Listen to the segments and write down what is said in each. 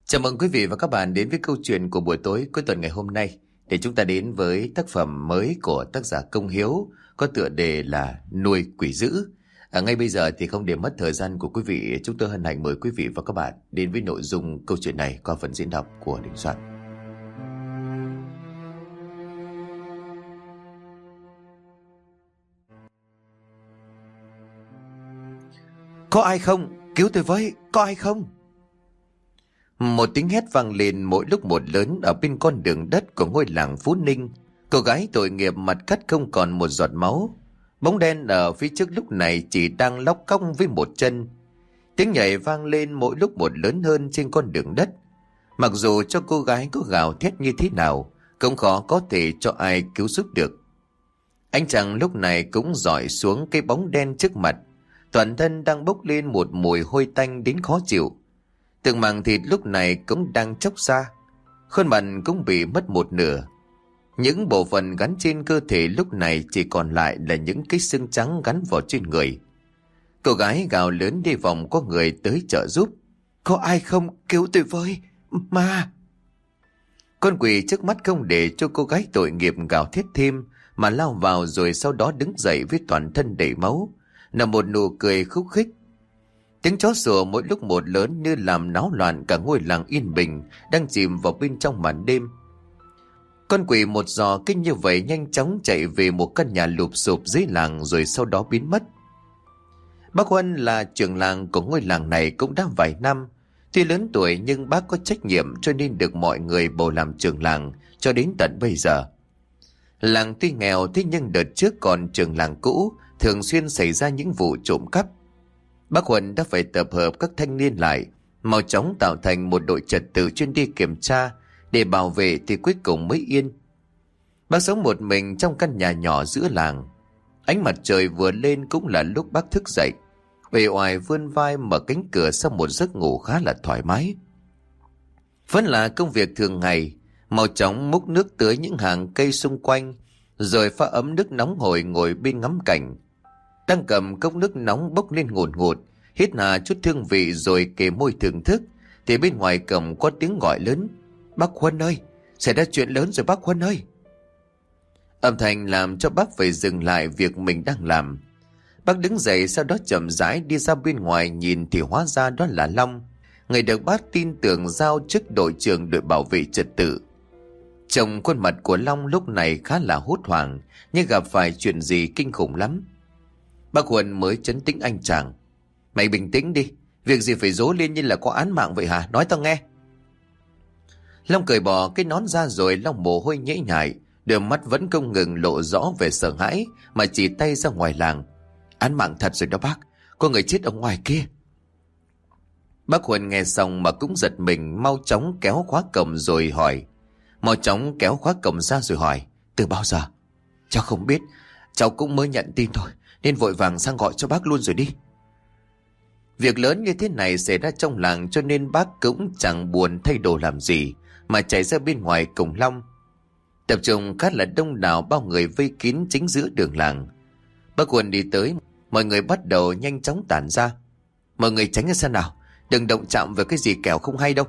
Chào mừng quý vị và các bạn đến với câu chuyện của buổi tối cuối tuần ngày hôm nay, để chúng ta đến với tác phẩm mới của tác giả Công Hiếu có tựa đề là Nuôi Quỷ Dữ. Ngay bây giờ thì không để mất thời gian của quý vị, chúng tôi hân hạnh mời quý vị và các bạn đến với nội dung câu chuyện này qua phần diễn đọc của Đình Soạn. Có ai không? Cứu tôi với, có ai không? Một tiếng hét vang lên mỗi lúc một lớn ở bên con đường đất của ngôi làng Phú Ninh. Cô gái tội nghiệp mặt cắt không còn một giọt máu. Bóng đen ở phía trước lúc này chỉ đang lóc cong với một chân. Tiếng nhảy vang lên mỗi lúc một lớn hơn trên con đường đất. Mặc dù cho cô gái có gào thét như thế nào, cũng khó có thể cho ai cứu giúp được. Ánh trăng lúc này cũng dọi xuống cái bóng đen trước mặt. Toàn thân đang bốc lên một mùi hôi tanh đến khó chịu. Từng mảng thịt lúc này cũng đang chóc ra. Khuôn mặt cũng bị mất một nửa. Những bộ phận gắn trên cơ thể lúc này chỉ còn lại là những cái xương trắng gắn vào trên người. Cô gái gào lớn đi vòng có người tới trợ giúp. Có ai không? Cứu tôi với, ma! Con quỷ trước mắt không để cho cô gái tội nghiệp gào thét thêm, mà lao vào rồi sau đó đứng dậy với toàn thân đầy máu, là một nụ cười khúc khích. Tiếng chó sủa mỗi lúc một lớn như làm náo loạn cả ngôi làng yên bình đang chìm vào bên trong màn đêm. Con quỷ một giò kinh như vậy nhanh chóng chạy về một căn nhà lụp xụp dưới làng rồi sau đó biến mất. Bác Huân là trưởng làng của ngôi làng này cũng đã vài năm. Tuy lớn tuổi nhưng bác có trách nhiệm cho nên được mọi người bầu làm trưởng làng cho đến tận bây giờ. Làng tuy nghèo thế nhưng đợt trước còn trưởng làng cũ thường xuyên xảy ra những vụ trộm cắp. Bác Huân đã phải tập hợp các thanh niên lại, mau chóng tạo thành một đội trật tự chuyên đi kiểm tra để bảo vệ thì cuối cùng mới yên. Bác sống một mình trong căn nhà nhỏ giữa làng. Ánh mặt trời vừa lên cũng là lúc bác thức dậy, uể oải vươn vai mở cánh cửa sau một giấc ngủ khá là thoải mái. Vẫn là công việc thường ngày, mau chóng múc nước tưới những hàng cây xung quanh, rồi pha ấm nước nóng hổi ngồi bên ngắm cảnh. Đang cầm cốc nước nóng bốc lên ngùn ngụt, hít hà chút hương vị rồi kề môi thưởng thức, thì bên ngoài cổng có tiếng gọi lớn. Bác Huân ơi, xảy ra chuyện lớn rồi bác Huân ơi. Âm thanh làm cho bác phải dừng lại việc mình đang làm. Bác đứng dậy sau đó chậm rãi đi ra bên ngoài nhìn thì hóa ra đó là Long, người được bác tin tưởng giao chức đội trưởng đội bảo vệ trật tự. Trông khuôn mặt của Long lúc này khá là hốt hoảng, như gặp phải chuyện gì kinh khủng lắm. Bác Huân mới trấn tĩnh anh chàng. Mày bình tĩnh đi, việc gì phải rố lên như là có án mạng vậy hả? Nói tao nghe. Long cởi bỏ cái nón ra rồi Long mồ hôi nhễ nhại, đôi mắt vẫn không ngừng lộ rõ về sợ hãi mà chỉ tay ra ngoài làng. Án mạng thật rồi đó bác, có người chết ở ngoài kia. Bác Huân nghe xong mà cũng giật mình, mau chóng kéo khóa cổng rồi hỏi. Mau chóng kéo khóa cổng ra rồi hỏi. Từ bao giờ? Cháu không biết, cháu cũng mới nhận tin thôi, nên vội vàng sang gọi cho bác luôn rồi đi. Việc lớn như thế này xảy ra trong làng cho nên bác cũng chẳng buồn thay đồ làm gì, mà chạy ra bên ngoài cổng Long. Tập trung khá là đông đảo, bao người vây kín chính giữa đường làng. Bác Huân đi tới, mọi người bắt đầu nhanh chóng tản ra. Mọi người tránh ra xa nào, đừng động chạm vào cái gì kẻo không hay đâu.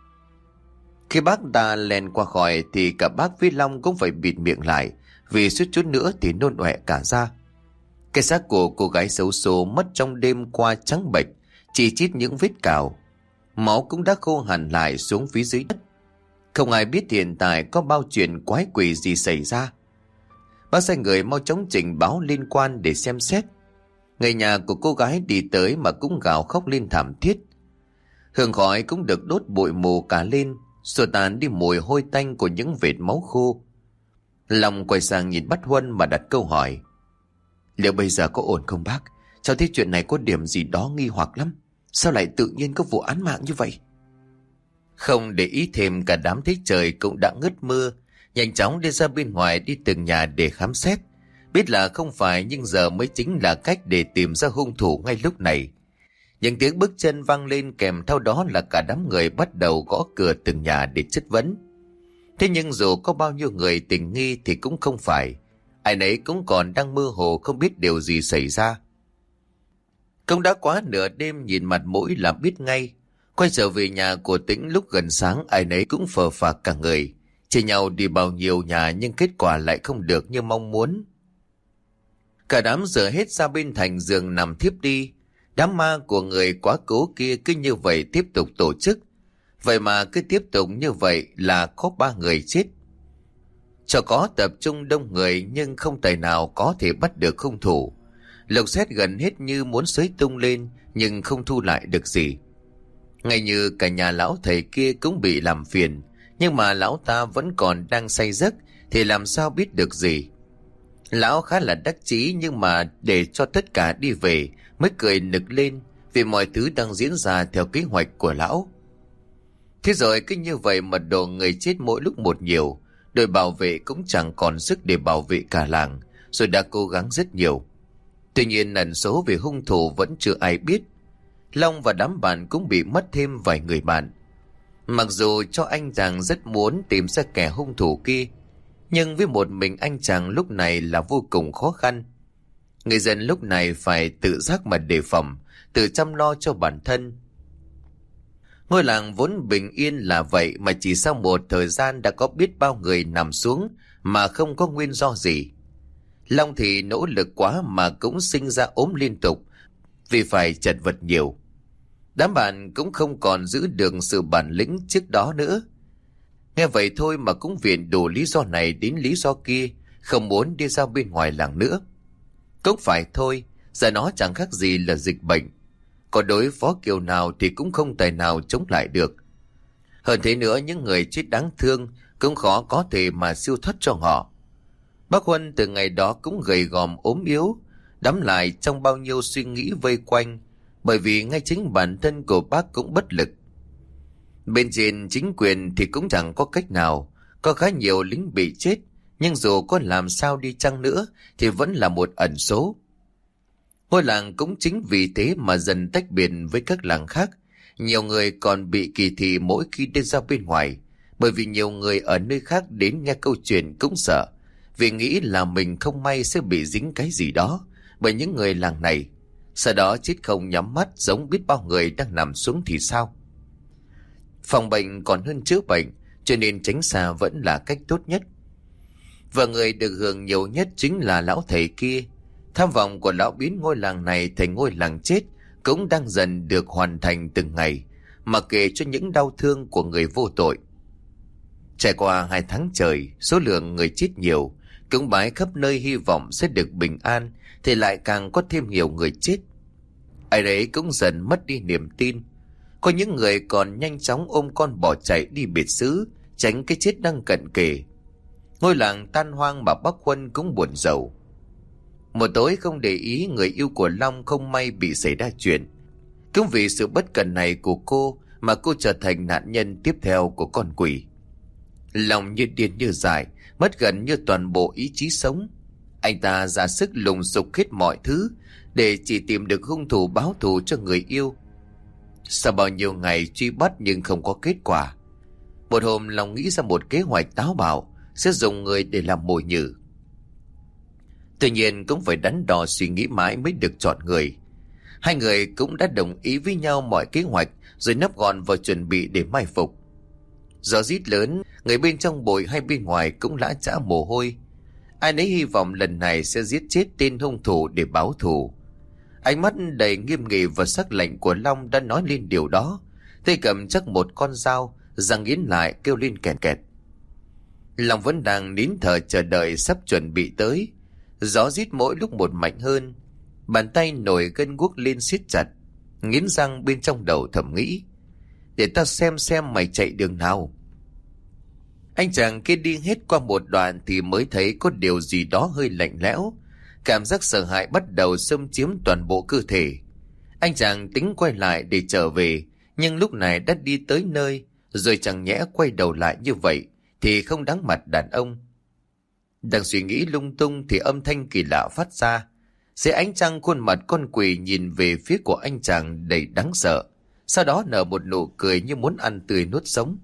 Khi bác ta len qua khỏi thì cả bác với Long cũng phải bịt miệng lại, vì suýt chút nữa thì nôn ọe cả ra. Cái xác của cô gái xấu số mất trong đêm qua trắng bệch, chỉ chít những vết cào. Máu cũng đã khô hẳn lại xuống phía dưới đất. Không ai biết hiện tại có bao chuyện quái quỷ gì xảy ra. Bác sai người mau chóng trình báo liên quan để xem xét. Người nhà của cô gái đi tới mà cũng gào khóc lên thảm thiết. Hương khói cũng được đốt bụi mù cả lên, xua tàn đi mùi hôi tanh của những vệt máu khô. Long quay sang nhìn bác Huân mà đặt câu hỏi. Liệu bây giờ có ổn không bác? Cháu thấy chuyện này có điểm gì đó nghi hoặc lắm. Sao lại tự nhiên có vụ án mạng như vậy? Không để ý thêm, cả đám thấy trời cũng đã ngớt mưa, nhanh chóng đi ra bên ngoài đi từng nhà để khám xét. Biết là không phải nhưng giờ mới chính là cách để tìm ra hung thủ ngay lúc này. Những tiếng bước chân vang lên kèm theo đó là cả đám người bắt đầu gõ cửa từng nhà để chất vấn. Thế nhưng dù có bao nhiêu người tình nghi thì cũng không phải. Ai nấy cũng còn đang mơ hồ không biết điều gì xảy ra. Cũng đã quá nửa đêm, nhìn mặt mũi là biết ngay. Quay trở về nhà của Tĩnh lúc gần sáng, ai nấy cũng phờ phạc cả người. Chia nhau đi bao nhiêu nhà nhưng kết quả lại không được như mong muốn. Cả đám rửa hết ra bên thành giường nằm thiếp đi. Đám ma của người quá cố kia cứ như vậy tiếp tục tổ chức. Vậy mà cứ tiếp tục như vậy là có 3 người chết. Cho có tập trung đông người nhưng không tài nào có thể bắt được hung thủ. Lục xét gần hết như muốn xới tung lên nhưng không thu lại được gì. Ngay như cả nhà lão thầy kia cũng bị làm phiền, nhưng mà lão ta vẫn còn đang say giấc thì làm sao biết được gì. Lão khá là đắc chí nhưng mà để cho tất cả đi về mới cười nực lên vì mọi thứ đang diễn ra theo kế hoạch của lão. Thế rồi cứ như vậy mật độ người chết mỗi lúc một nhiều, đội bảo vệ cũng chẳng còn sức để bảo vệ cả làng, rồi đã cố gắng rất nhiều. Tuy nhiên ẩn số về hung thủ vẫn chưa ai biết. Long và đám bạn cũng bị mất thêm vài người bạn. Mặc dù cho anh chàng rất muốn tìm ra kẻ hung thủ kia, nhưng với một mình anh chàng lúc này là vô cùng khó khăn. Người dân lúc này phải tự giác mà đề phòng, tự chăm lo cho bản thân. Ngôi làng vốn bình yên là vậy mà chỉ sau một thời gian đã có biết bao người nằm xuống mà không có nguyên do gì. Long thì nỗ lực quá mà cũng sinh ra ốm liên tục vì phải chật vật nhiều. Đám bạn cũng không còn giữ được sự bản lĩnh trước đó nữa. Nghe vậy thôi mà cũng viện đủ lý do này đến lý do kia, không muốn đi ra bên ngoài làng nữa. Cũng phải thôi, giờ nó chẳng khác gì là dịch bệnh. Có đối phó kiểu nào thì cũng không tài nào chống lại được. Hơn thế nữa, những người chết đáng thương cũng khó có thể mà siêu thoát cho họ. Bác Huân từ ngày đó cũng gầy gòm ốm yếu, đắm lại trong bao nhiêu suy nghĩ vây quanh, bởi vì ngay chính bản thân của bác cũng bất lực. Bên trên chính quyền thì cũng chẳng có cách nào, có khá nhiều lính bị chết, nhưng dù có làm sao đi chăng nữa thì vẫn là một ẩn số. Ngôi làng cũng chính vì thế mà dần tách biệt với các làng khác. Nhiều người còn bị kỳ thị mỗi khi đi ra bên ngoài, bởi vì nhiều người ở nơi khác đến nghe câu chuyện cũng sợ, vì nghĩ là mình không may sẽ bị dính cái gì đó bởi những người làng này. Sau đó chết không nhắm mắt giống biết bao người đang nằm xuống thì sao. Phòng bệnh còn hơn chữa bệnh, cho nên tránh xa vẫn là cách tốt nhất. Và người được hưởng nhiều nhất chính là lão thầy kia. Tham vọng của lão biến ngôi làng này thành ngôi làng chết cũng đang dần được hoàn thành từng ngày, mặc kệ cho những đau thương của người vô tội. Trải qua 2 tháng trời, số lượng người chết nhiều, cúng bái khắp nơi hy vọng sẽ được bình an, thì lại càng có thêm nhiều người chết. Ai đấy cũng dần mất đi niềm tin. Có những người còn nhanh chóng ôm con bỏ chạy đi biệt xứ, tránh cái chết đang cận kề. Ngôi làng tan hoang mà bác Huân cũng buồn rầu. Một tối không để ý người yêu của Long không may bị xảy ra chuyện. Cũng vì sự bất cẩn này của cô mà cô trở thành nạn nhân tiếp theo của con quỷ. Long như điên như dại, mất gần như toàn bộ ý chí sống. Anh ta ra sức lùng sục hết mọi thứ để chỉ tìm được hung thủ báo thù cho người yêu. Sau bao nhiêu ngày truy bắt nhưng không có kết quả, một hôm Long nghĩ ra một kế hoạch táo bạo sẽ dùng người để làm mồi nhử. Tuy nhiên cũng phải đắn đo suy nghĩ mãi mới được chọn người. Hai người cũng đã đồng ý với nhau mọi kế hoạch rồi nấp gọn vào chuẩn bị để mai phục. Gió rít lớn, người bên trong bụi hay bên ngoài cũng lã chã mồ hôi. Ai nấy hy vọng lần này sẽ giết chết tên hung thủ để báo thù. Ánh mắt đầy nghiêm nghị và sắc lạnh của Long đã nói lên điều đó. Tay cầm chắc một con dao, răng nghiến lại kêu lên kẹt kẹt. Long vẫn đang nín thở chờ đợi sắp chuẩn bị tới. Gió rít mỗi lúc một mạnh hơn. Bàn tay nổi gân guốc lên siết chặt, nghiến răng bên trong đầu thầm nghĩ: để ta xem mày chạy đường nào. Anh chàng kia đi hết qua một đoạn thì mới thấy có điều gì đó hơi lạnh lẽo. Cảm giác sợ hãi bắt đầu xâm chiếm toàn bộ cơ thể. Anh chàng tính quay lại để trở về, nhưng lúc này đã đi tới nơi, rồi chẳng nhẽ quay đầu lại như vậy thì không đáng mặt đàn ông. Đang suy nghĩ lung tung thì âm thanh kỳ lạ phát ra. Dưới ánh trăng, khuôn mặt con quỷ nhìn về phía của anh chàng đầy đáng sợ, sau đó nở một nụ cười như muốn ăn tươi nuốt sống.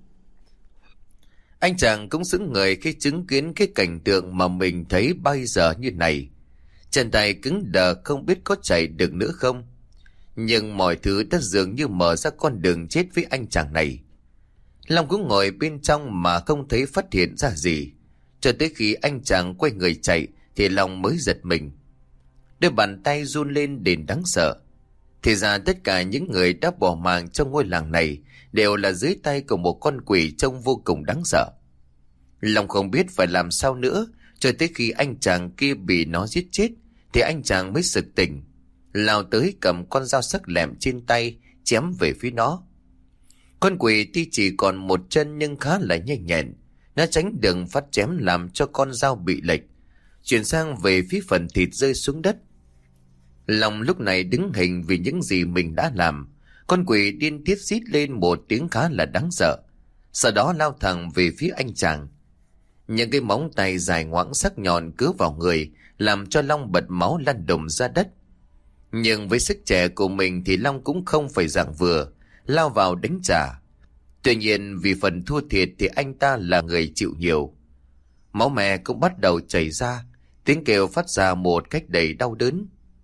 Anh chàng cũng sững người khi chứng kiến cái cảnh tượng mà mình thấy bây giờ như này. Chân tay cứng đờ không biết có chạy được nữa không. Nhưng mọi thứ đã dường như mở ra con đường chết với anh chàng này. Long cũng ngồi bên trong mà không thấy phát hiện ra gì. Cho tới khi anh chàng quay người chạy thì Long mới giật mình. Đôi bàn tay run lên đến đáng sợ. Thì ra tất cả những người đã bỏ mạng trong ngôi làng này đều là dưới tay của một con quỷ trông vô cùng đáng sợ. Long không biết phải làm sao nữa, cho tới khi anh chàng kia bị nó giết chết thì anh chàng mới sực tỉnh, lao tới cầm con dao sắc lẹm trên tay chém về phía nó. Con quỷ tuy chỉ còn một chân nhưng khá là nhanh nhẹn, nó tránh đường phát chém làm cho con dao bị lệch, chuyển sang về phía phần thịt rơi xuống đất. Long lúc này đứng hình vì những gì mình đã làm. Con quỷ điên tiết rít lên một tiếng khá là đáng sợ, sau đó lao thẳng về phía anh chàng. Những cái móng tay dài ngoãng sắc nhọn cứa vào người, làm cho Long bật máu lăn đùng ra đất. Nhưng với sức trẻ của mình thì Long cũng không phải dạng vừa, lao vào đánh trả. Tuy nhiên vì phần thua thiệt thì anh ta là người chịu nhiều. Máu me cũng bắt đầu chảy ra, tiếng kêu phát ra một cách đầy đau đớn.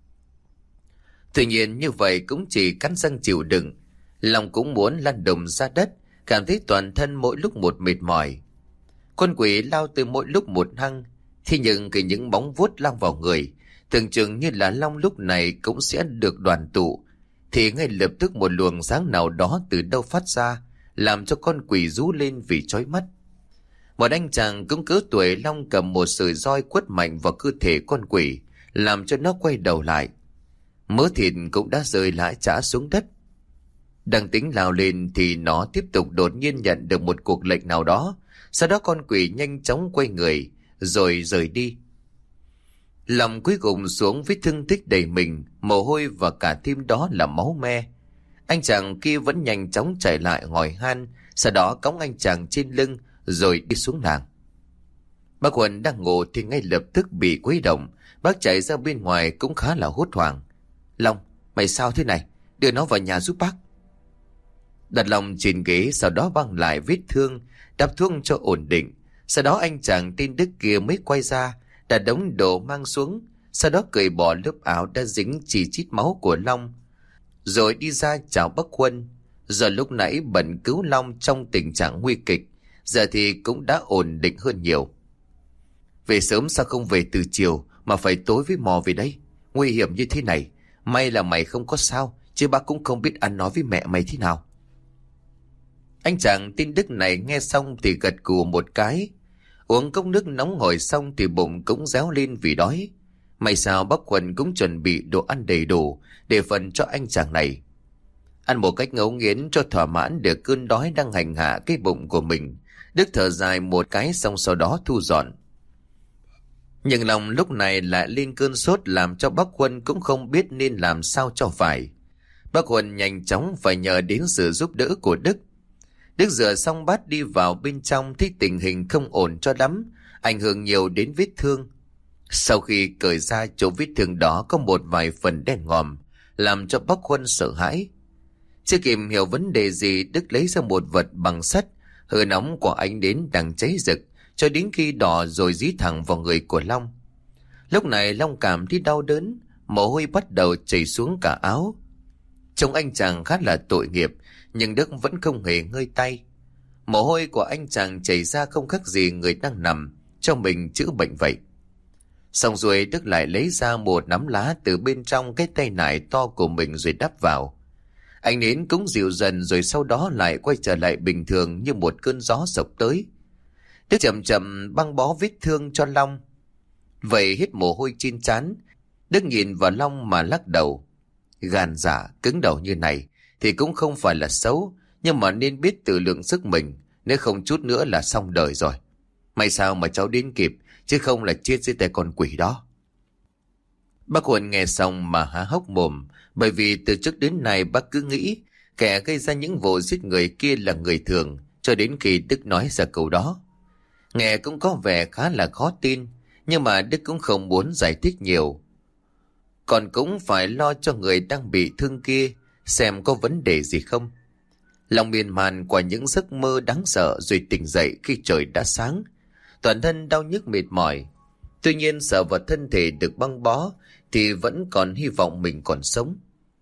Tuy nhiên như vậy cũng chỉ cắn răng chịu đựng. Long cũng muốn lăn đùng ra đất, cảm thấy toàn thân mỗi lúc một mệt mỏi. Con quỷ lao từ mỗi lúc một hăng, thế nhưng khi những bóng vuốt lao vào người, tưởng chừng như là Long lúc này cũng sẽ được đoàn tụ, thì ngay lập tức một luồng sáng nào đó từ đâu phát ra, làm cho con quỷ rú lên vì chói mắt. Một anh chàng cũng cỡ tuổi Long cầm một sợi roi quất mạnh vào cơ thể con quỷ, làm cho nó quay đầu lại. Mớ thịt cũng đã rơi lã chã xuống đất. Đang tính lao lên thì nó tiếp tục đột nhiên nhận được một cuộc lệnh nào đó. Sau đó con quỷ nhanh chóng quay người rồi rời đi. Lòng cuối cùng xuống vết thương tích đầy mình, mồ hôi và cả thêm đó là máu me. Anh chàng kia vẫn nhanh chóng chạy lại ngồi han, sau đó cõng anh chàng trên lưng rồi đi xuống làng. Bác Huân đang ngủ thì ngay lập tức bị quấy động. Bác chạy ra bên ngoài cũng khá là hốt hoảng. Long, mày sao thế này? Đưa nó vào nhà giúp bác. Đặt Long trên ghế, sau đó băng lại vết thương, đắp thuốc cho ổn định. Sau đó anh chàng tên Đức kia mới quay ra, đặt đống đồ mang xuống, sau đó cởi bỏ lớp áo đã dính chỉ chít máu của Long, rồi đi ra chào bác Huân. Giờ lúc nãy bận cứu Long trong tình trạng nguy kịch, giờ thì cũng đã ổn định hơn nhiều. Về sớm sao không về từ chiều mà phải tối với mò về đây? Nguy hiểm như thế này, may là mày không có sao, chứ bác cũng không biết ăn nói với mẹ mày thế nào. Anh chàng tên Đức này nghe xong thì gật gù một cái. Uống cốc nước nóng ngồi xong thì bụng cũng réo lên vì đói. May sao bác Huân cũng chuẩn bị đồ ăn đầy đủ để phần cho anh chàng này. Ăn một cách ngấu nghiến cho thỏa mãn được cơn đói đang hành hạ cái bụng của mình, Đức thở dài một cái xong sau đó thu dọn. Nhưng lòng lúc này lại lên cơn sốt làm cho bác Huân cũng không biết nên làm sao cho phải. Bác Huân nhanh chóng phải nhờ đến sự giúp đỡ của Đức. Đức rửa xong bát đi vào bên trong thấy tình hình không ổn cho lắm, ảnh hưởng nhiều đến vết thương. Sau khi cởi ra chỗ vết thương đó có một vài phần đen ngòm, làm cho bác Huân sợ hãi. Chưa kịp hiểu vấn đề gì, Đức lấy ra một vật bằng sắt, hơi nóng của ánh đến đang cháy rực, cho đến khi đỏ rồi dí thẳng vào người của Long. Lúc này Long cảm thấy đau đớn, mồ hôi bắt đầu chảy xuống cả áo. Trông anh chàng khá là tội nghiệp, nhưng Đức vẫn không hề ngơi tay. Mồ hôi của anh chàng chảy ra không khác gì người đang nằm cho mình chữa bệnh vậy. Xong rồi Đức lại lấy ra một nắm lá từ bên trong cái tay nải to của mình rồi đắp vào. Ánh nến cũng dịu dần rồi sau đó lại quay trở lại bình thường như một cơn gió sộc tới. Đức chậm chậm băng bó vết thương cho Long. Vậy hít mồ hôi trên trán, Đức nhìn vào Long mà lắc đầu. Gan dạ cứng đầu như này thì cũng không phải là xấu, nhưng mà nên biết tự lượng sức mình, nếu không chút nữa là xong đời rồi. May sao mà cháu đến kịp, chứ không là chết dưới tay con quỷ đó. Bác Huân nghe xong mà há hốc mồm, bởi vì từ trước đến nay bác cứ nghĩ kẻ gây ra những vụ giết người kia là người thường, cho đến khi Đức nói ra câu đó. Nghe cũng có vẻ khá là khó tin, nhưng mà Đức cũng không muốn giải thích nhiều. Còn cũng phải lo cho người đang bị thương kia, xem có vấn đề gì không. Lòng miên man qua những giấc mơ đáng sợ rồi tỉnh dậy khi trời đã sáng. Toàn thân đau nhức mệt mỏi. Tuy nhiên sợ vật thân thể được băng bó thì vẫn còn hy vọng mình còn sống.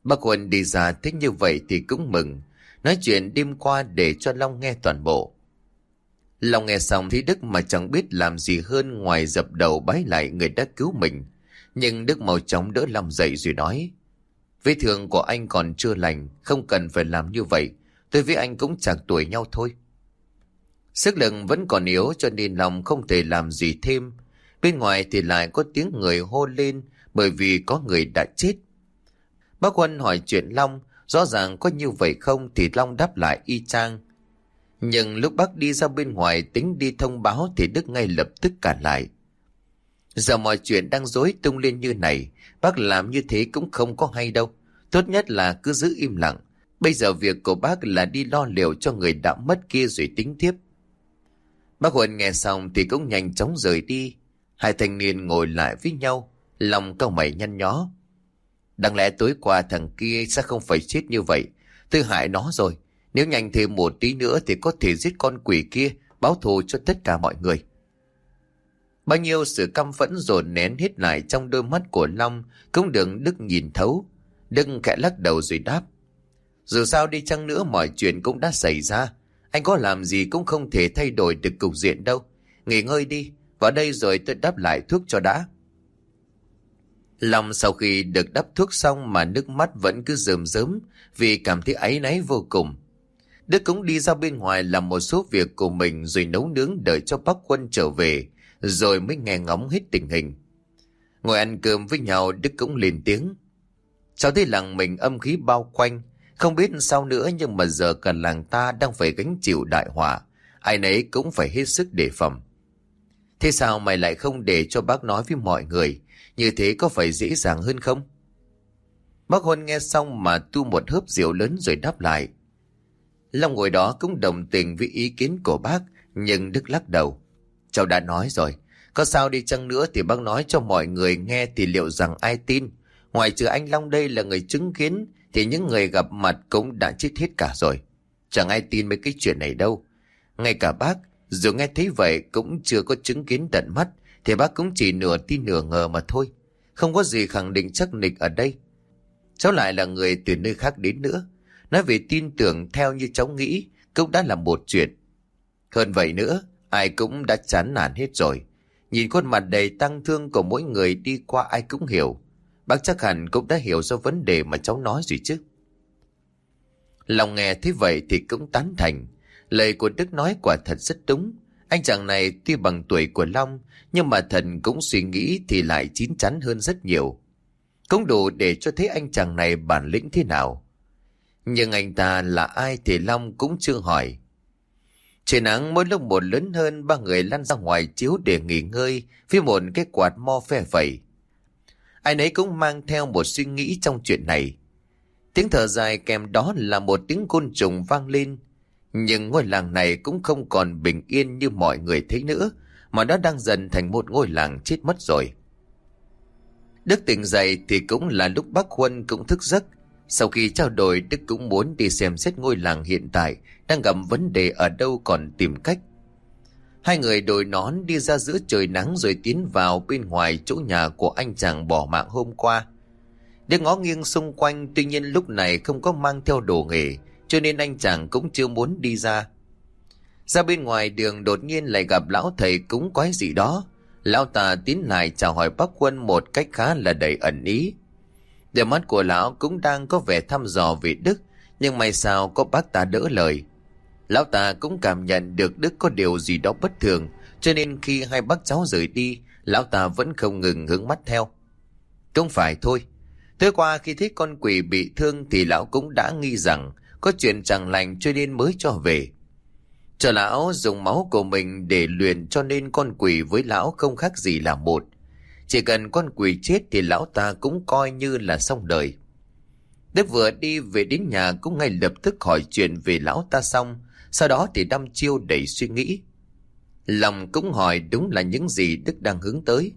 Bác Huân đi ra thấy như vậy thì cũng mừng, nói chuyện đêm qua để cho Long nghe toàn bộ. Long nghe xong thì Đức mà chẳng biết làm gì hơn ngoài dập đầu bái lại người đã cứu mình. Nhưng Đức mau chóng đỡ Long dậy rồi nói: vết thương của anh còn chưa lành, không cần phải làm như vậy. Tôi với anh cũng chẳng tuổi nhau thôi. Sức lực vẫn còn yếu cho nên Long không thể làm gì thêm. Bên ngoài thì lại có tiếng người hô lên bởi vì có người đã chết. Bác Huân hỏi chuyện Long, rõ ràng có như vậy không thì Long đáp lại y chang. Nhưng lúc bác đi ra bên ngoài tính đi thông báo thì Đức ngay lập tức cản lại. Giờ mọi chuyện đang rối tung lên như này, bác làm như thế cũng không có hay đâu. Tốt nhất là cứ giữ im lặng. Bây giờ việc của bác là đi lo liệu cho người đã mất kia rồi tính tiếp. Bác Huân nghe xong thì cũng nhanh chóng rời đi. Hai thanh niên ngồi lại với nhau, lòng cau mày nhăn nhó. Đáng lẽ tối qua thằng kia sẽ không phải chết như vậy. Tôi hại nó rồi. Nếu nhanh thêm một tí nữa thì có thể giết con quỷ kia, báo thù cho tất cả mọi người. Bao nhiêu sự căm phẫn dồn nén hết lại trong đôi mắt của Long cũng được Đức nhìn thấu. Đức khẽ lắc đầu rồi đáp: dù sao đi chăng nữa mọi chuyện cũng đã xảy ra. Anh có làm gì cũng không thể thay đổi được cục diện đâu. Nghỉ ngơi đi, vào đây rồi tôi đắp lại thuốc cho đã. Long sau khi được đắp thuốc xong mà nước mắt vẫn cứ rơm rớm vì cảm thấy áy náy vô cùng. Đức cũng đi ra bên ngoài làm một số việc của mình rồi nấu nướng đợi cho bác Huân trở về, rồi mới nghe ngóng hết tình hình. Ngồi ăn cơm với nhau, Đức cũng lên tiếng: cháu thấy làng mình âm khí bao quanh, không biết sao nữa nhưng mà giờ cả làng ta đang phải gánh chịu đại họa, ai nấy cũng phải hết sức đề phòng. Thế sao mày lại không để cho bác nói với mọi người, như thế có phải dễ dàng hơn không? Bác Huân nghe xong mà tu một hớp rượu lớn rồi đáp lại. Long ngồi đó cũng đồng tình với ý kiến của bác, nhưng Đức lắc đầu: cháu đã nói rồi, có sao đi chăng nữa thì bác nói cho mọi người nghe thì liệu rằng ai tin. Ngoài trừ anh Long đây là người chứng kiến thì những người gặp mặt cũng đã chết hết cả rồi. Chẳng ai tin mấy cái chuyện này đâu. Ngay cả bác, dù nghe thấy vậy cũng chưa có chứng kiến tận mắt, thì bác cũng chỉ nửa tin nửa ngờ mà thôi. Không có gì khẳng định chắc nịch ở đây. Cháu lại là người từ nơi khác đến nữa. Nói về tin tưởng theo như cháu nghĩ cũng đã là một chuyện. Hơn vậy nữa, ai cũng đã chán nản hết rồi. Nhìn khuôn mặt đầy tang thương của mỗi người đi qua ai cũng hiểu. Bác chắc hẳn cũng đã hiểu ra vấn đề mà cháu nói rồi chứ. Lòng nghe thế vậy thì cũng tán thành. Lời của Đức nói quả thật rất đúng. Anh chàng này tuy bằng tuổi của Long, nhưng mà thần cũng suy nghĩ thì lại chín chắn hơn rất nhiều. Cũng đủ để cho thấy anh chàng này bản lĩnh thế nào. Nhưng anh ta là ai thì Long cũng chưa hỏi. Trời nắng mỗi lúc một lớn hơn, ba người lăn ra ngoài chiếu để nghỉ ngơi với một cái quạt mo phe phẩy. Ai nấy cũng mang theo một suy nghĩ trong chuyện này. Tiếng thở dài kèm đó là một tiếng côn trùng vang lên. Nhưng ngôi làng này cũng không còn bình yên như mọi người thấy nữa, mà nó đang dần thành một ngôi làng chết mất rồi. Đức tỉnh dậy thì cũng là lúc bác Huân cũng thức giấc. Sau khi trao đổi, Đức cũng muốn đi xem xét ngôi làng hiện tại đang gặp vấn đề ở đâu còn tìm cách. Hai người đội nón đi ra giữa trời nắng rồi tiến vào bên ngoài chỗ nhà của anh chàng bỏ mạng hôm qua. Đức ngó nghiêng xung quanh, tuy nhiên lúc này không có mang theo đồ nghề, cho nên anh chàng cũng chưa muốn đi ra. Ra bên ngoài đường đột nhiên lại gặp lão thầy cúng quái gì đó. Lão ta tiến lại chào hỏi bác Huân một cách khá là đầy ẩn ý. Đôi mắt của lão cũng đang có vẻ thăm dò về Đức, nhưng may sao có bác ta đỡ lời. Lão ta cũng cảm nhận được Đức có điều gì đó bất thường, cho nên khi hai bác cháu rời đi, lão ta vẫn không ngừng hướng mắt theo. Không phải thôi, tối qua khi thấy con quỷ bị thương thì lão cũng đã nghi rằng có chuyện chẳng lành cho nên mới cho về. Cho lão dùng máu của mình để luyện, cho nên con quỷ với lão không khác gì là một. Chỉ cần con quỷ chết thì lão ta cũng coi như là xong đời. Đức vừa đi về đến nhà cũng ngay lập tức hỏi chuyện về lão ta xong, sau đó thì đăm chiêu đầy suy nghĩ. Lòng cũng hỏi đúng là những gì Đức đang hướng tới.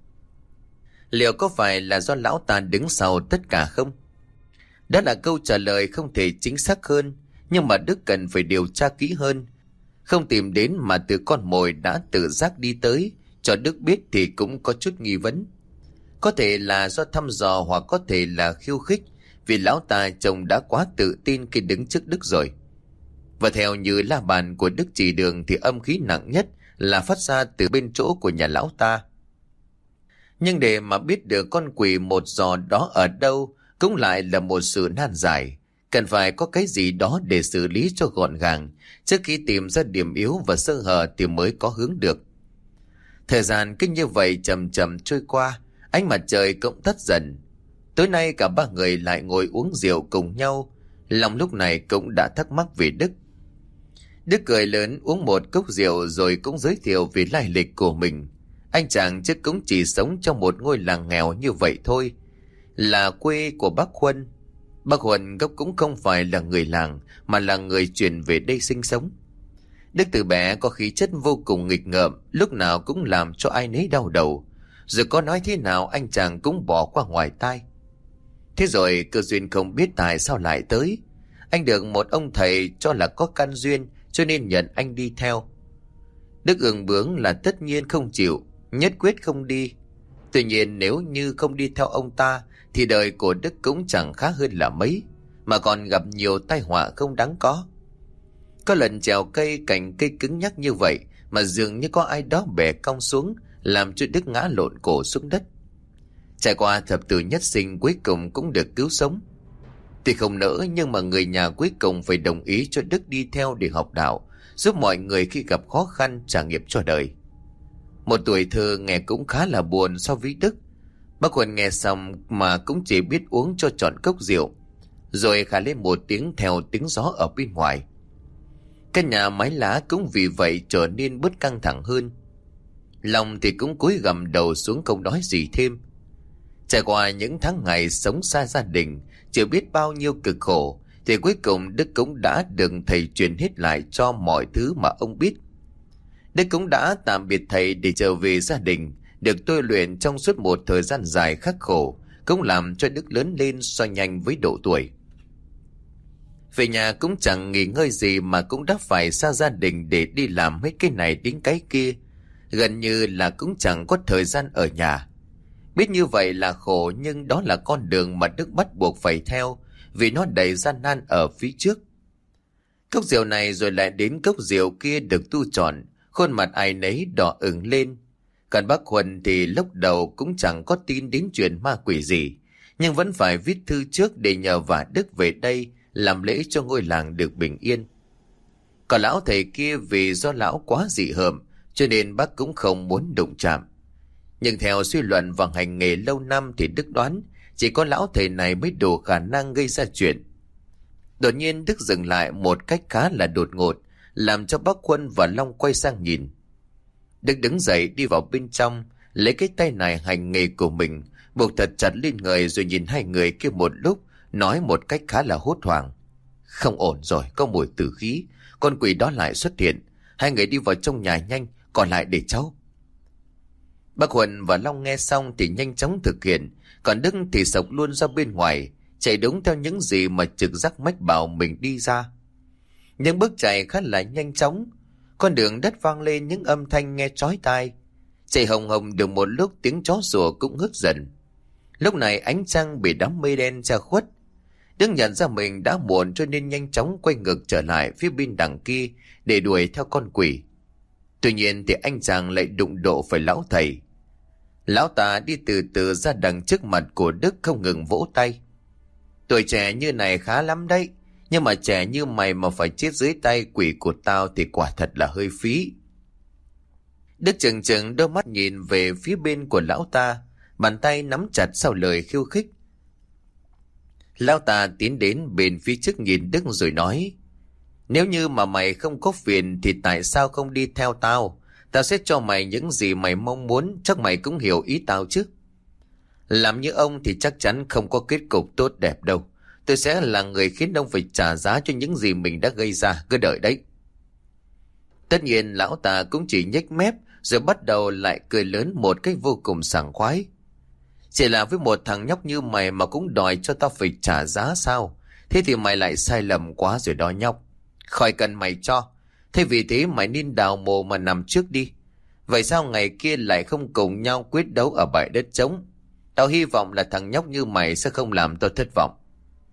Liệu có phải là do lão ta đứng sau tất cả không? Đó là câu trả lời không thể chính xác hơn, nhưng mà Đức cần phải điều tra kỹ hơn. Không tìm đến mà từ con mồi đã tự giác đi tới, cho Đức biết thì cũng có chút nghi vấn. Có thể là do thăm dò hoặc có thể là khiêu khích, vì lão ta trông đã quá tự tin khi đứng trước Đức rồi. Và theo như la bàn của Đức chỉ đường thì âm khí nặng nhất là phát ra từ bên chỗ của nhà lão ta. Nhưng để mà biết được con quỷ một giò đó ở đâu cũng lại là một sự nan giải. Cần phải có cái gì đó để xử lý cho gọn gàng, trước khi tìm ra điểm yếu và sơ hở thì mới có hướng được. Thời gian cứ như vậy chậm chậm trôi qua, ánh mặt trời cũng tắt dần. Tối nay cả ba người lại ngồi uống rượu cùng nhau. Lòng lúc này cũng đã thắc mắc về Đức. Đức cười lớn uống một cốc rượu rồi cũng giới thiệu về lai lịch của mình. Anh chàng trước cũng chỉ sống trong một ngôi làng nghèo như vậy thôi, là quê của bác Huân. Bác Huân gốc cũng không phải là người làng mà là người chuyển về đây sinh sống. Đức từ bé có khí chất vô cùng nghịch ngợm, lúc nào cũng làm cho ai nấy đau đầu. Rồi có nói thế nào anh chàng cũng bỏ qua ngoài tai. Thế rồi cơ duyên không biết tại sao lại tới. Anh được một ông thầy cho là có căn duyên cho nên nhận anh đi theo. Đức ương bướng là tất nhiên không chịu, nhất quyết không đi. Tuy nhiên nếu như không đi theo ông ta thì đời của Đức cũng chẳng khá hơn là mấy, mà còn gặp nhiều tai họa không đáng có. Có lần trèo cây cành cây cứng nhắc như vậy mà dường như có ai đó bẻ cong xuống, làm cho Đức ngã lộn cổ xuống đất. Trải qua thập tử nhất sinh cuối cùng cũng được cứu sống. Tuy không nỡ nhưng mà người nhà cuối cùng phải đồng ý cho Đức đi theo để học đạo, giúp mọi người khi gặp khó khăn trả nghiệp cho đời. Một tuổi thơ nghe cũng khá là buồn so với Đức. Bác Huân nghe xong mà cũng chỉ biết uống cho trọn cốc rượu, rồi khà lên một tiếng theo tiếng gió ở bên ngoài. Căn nhà mái lá cũng vì vậy trở nên bớt căng thẳng hơn. Lòng thì cũng cúi gằm đầu xuống không nói gì thêm. Trải qua những tháng ngày sống xa gia đình, chưa biết bao nhiêu cực khổ, thì cuối cùng Đức cũng đã được thầy truyền hết lại cho mọi thứ mà ông biết. Đức cũng đã tạm biệt thầy để trở về gia đình, được tôi luyện trong suốt một thời gian dài khắc khổ, cũng làm cho Đức lớn lên so nhanh với độ tuổi. Về nhà cũng chẳng nghỉ ngơi gì mà cũng đã phải xa gia đình để đi làm hết cái này đến cái kia, gần như là cũng chẳng có thời gian ở nhà. Biết như vậy là khổ nhưng đó là con đường mà Đức bắt buộc phải theo, vì nó đầy gian nan ở phía trước. Cốc rượu này rồi lại đến cốc rượu kia được tu chọn, khuôn mặt ai nấy đỏ ửng lên. Còn bác Huân thì lúc đầu cũng chẳng có tin đến chuyện ma quỷ gì, nhưng vẫn phải viết thư trước để nhờ vả Đức về đây làm lễ cho ngôi làng được bình yên. Còn lão thầy kia vì do lão quá dị hợm cho nên bác cũng không muốn đụng chạm. Nhưng theo suy luận và hành nghề lâu năm thì Đức đoán chỉ có lão thầy này mới đủ khả năng gây ra chuyện. Đột nhiên Đức dừng lại một cách khá là đột ngột, làm cho bác Huân và Long quay sang nhìn. Đức đứng dậy đi vào bên trong, lấy cái tay này hành nghề của mình, buộc thật chặt lên người rồi nhìn hai người kia một lúc, nói một cách khá là hốt hoảng. Không ổn rồi, có mùi tử khí, con quỷ đó lại xuất hiện. Hai người đi vào trong nhà nhanh, còn lại để cháu. Bác Huân và Long nghe xong thì nhanh chóng thực hiện, còn Đức thì sộc luôn ra bên ngoài, chạy đúng theo những gì mà trực giác mách bảo mình đi ra. Những bước chạy khá là nhanh chóng, con đường đất vang lên những âm thanh nghe chói tai. Chạy hồng hồng được một lúc tiếng chó sủa cũng ngớt dần. Lúc này ánh trăng bị đám mây đen che khuất. Đức nhận ra mình đã muộn cho nên nhanh chóng quay ngược trở lại phía bên đằng kia để đuổi theo con quỷ. Tuy nhiên thì anh chàng lại đụng độ phải lão thầy. Lão ta đi từ từ ra đằng trước mặt của Đức không ngừng vỗ tay. Tuổi trẻ như này khá lắm đấy, nhưng mà trẻ như mày mà phải chết dưới tay quỷ của tao thì quả thật là hơi phí. Đức chừng chừng đôi mắt nhìn về phía bên của lão ta, bàn tay nắm chặt sau lời khiêu khích. Lão ta tiến đến bên phía trước nhìn Đức rồi nói: Nếu như mà mày không có phiền thì tại sao không đi theo tao? Tao sẽ cho mày những gì mày mong muốn, chắc mày cũng hiểu ý tao chứ. Làm như ông thì chắc chắn không có kết cục tốt đẹp đâu. Tôi sẽ là người khiến ông phải trả giá cho những gì mình đã gây ra, cứ đợi đấy. Tất nhiên lão ta cũng chỉ nhếch mép rồi bắt đầu lại cười lớn một cách vô cùng sảng khoái. Chỉ là với một thằng nhóc như mày mà cũng đòi cho tao phải trả giá sao? Thế thì mày lại sai lầm quá rồi đó nhóc. Khỏi cần mày cho. Thế vì thế mày nên đào mồ mà nằm trước đi. Vậy sao ngày kia lại không cùng nhau quyết đấu ở bãi đất trống? Tao hy vọng là thằng nhóc như mày sẽ không làm tao thất vọng.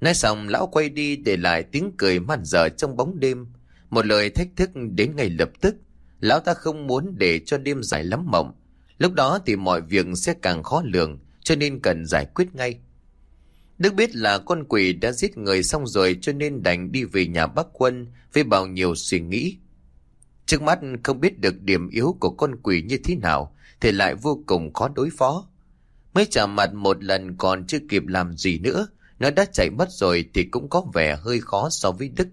Nói xong lão quay đi để lại tiếng cười man dợ trong bóng đêm. Một lời thách thức đến ngay lập tức. Lão ta không muốn để cho đêm dài lắm mộng. Lúc đó thì mọi việc sẽ càng khó lường, cho nên cần giải quyết ngay. Đức biết là con quỷ đã giết người xong rồi, cho nên đành đi về nhà bác Quân với bao nhiêu suy nghĩ. Trước mắt không biết được điểm yếu của con quỷ như thế nào thì lại vô cùng khó đối phó. Mới chạm mặt một lần còn chưa kịp làm gì nữa, nó đã chạy mất rồi thì cũng có vẻ hơi khó so với Đức.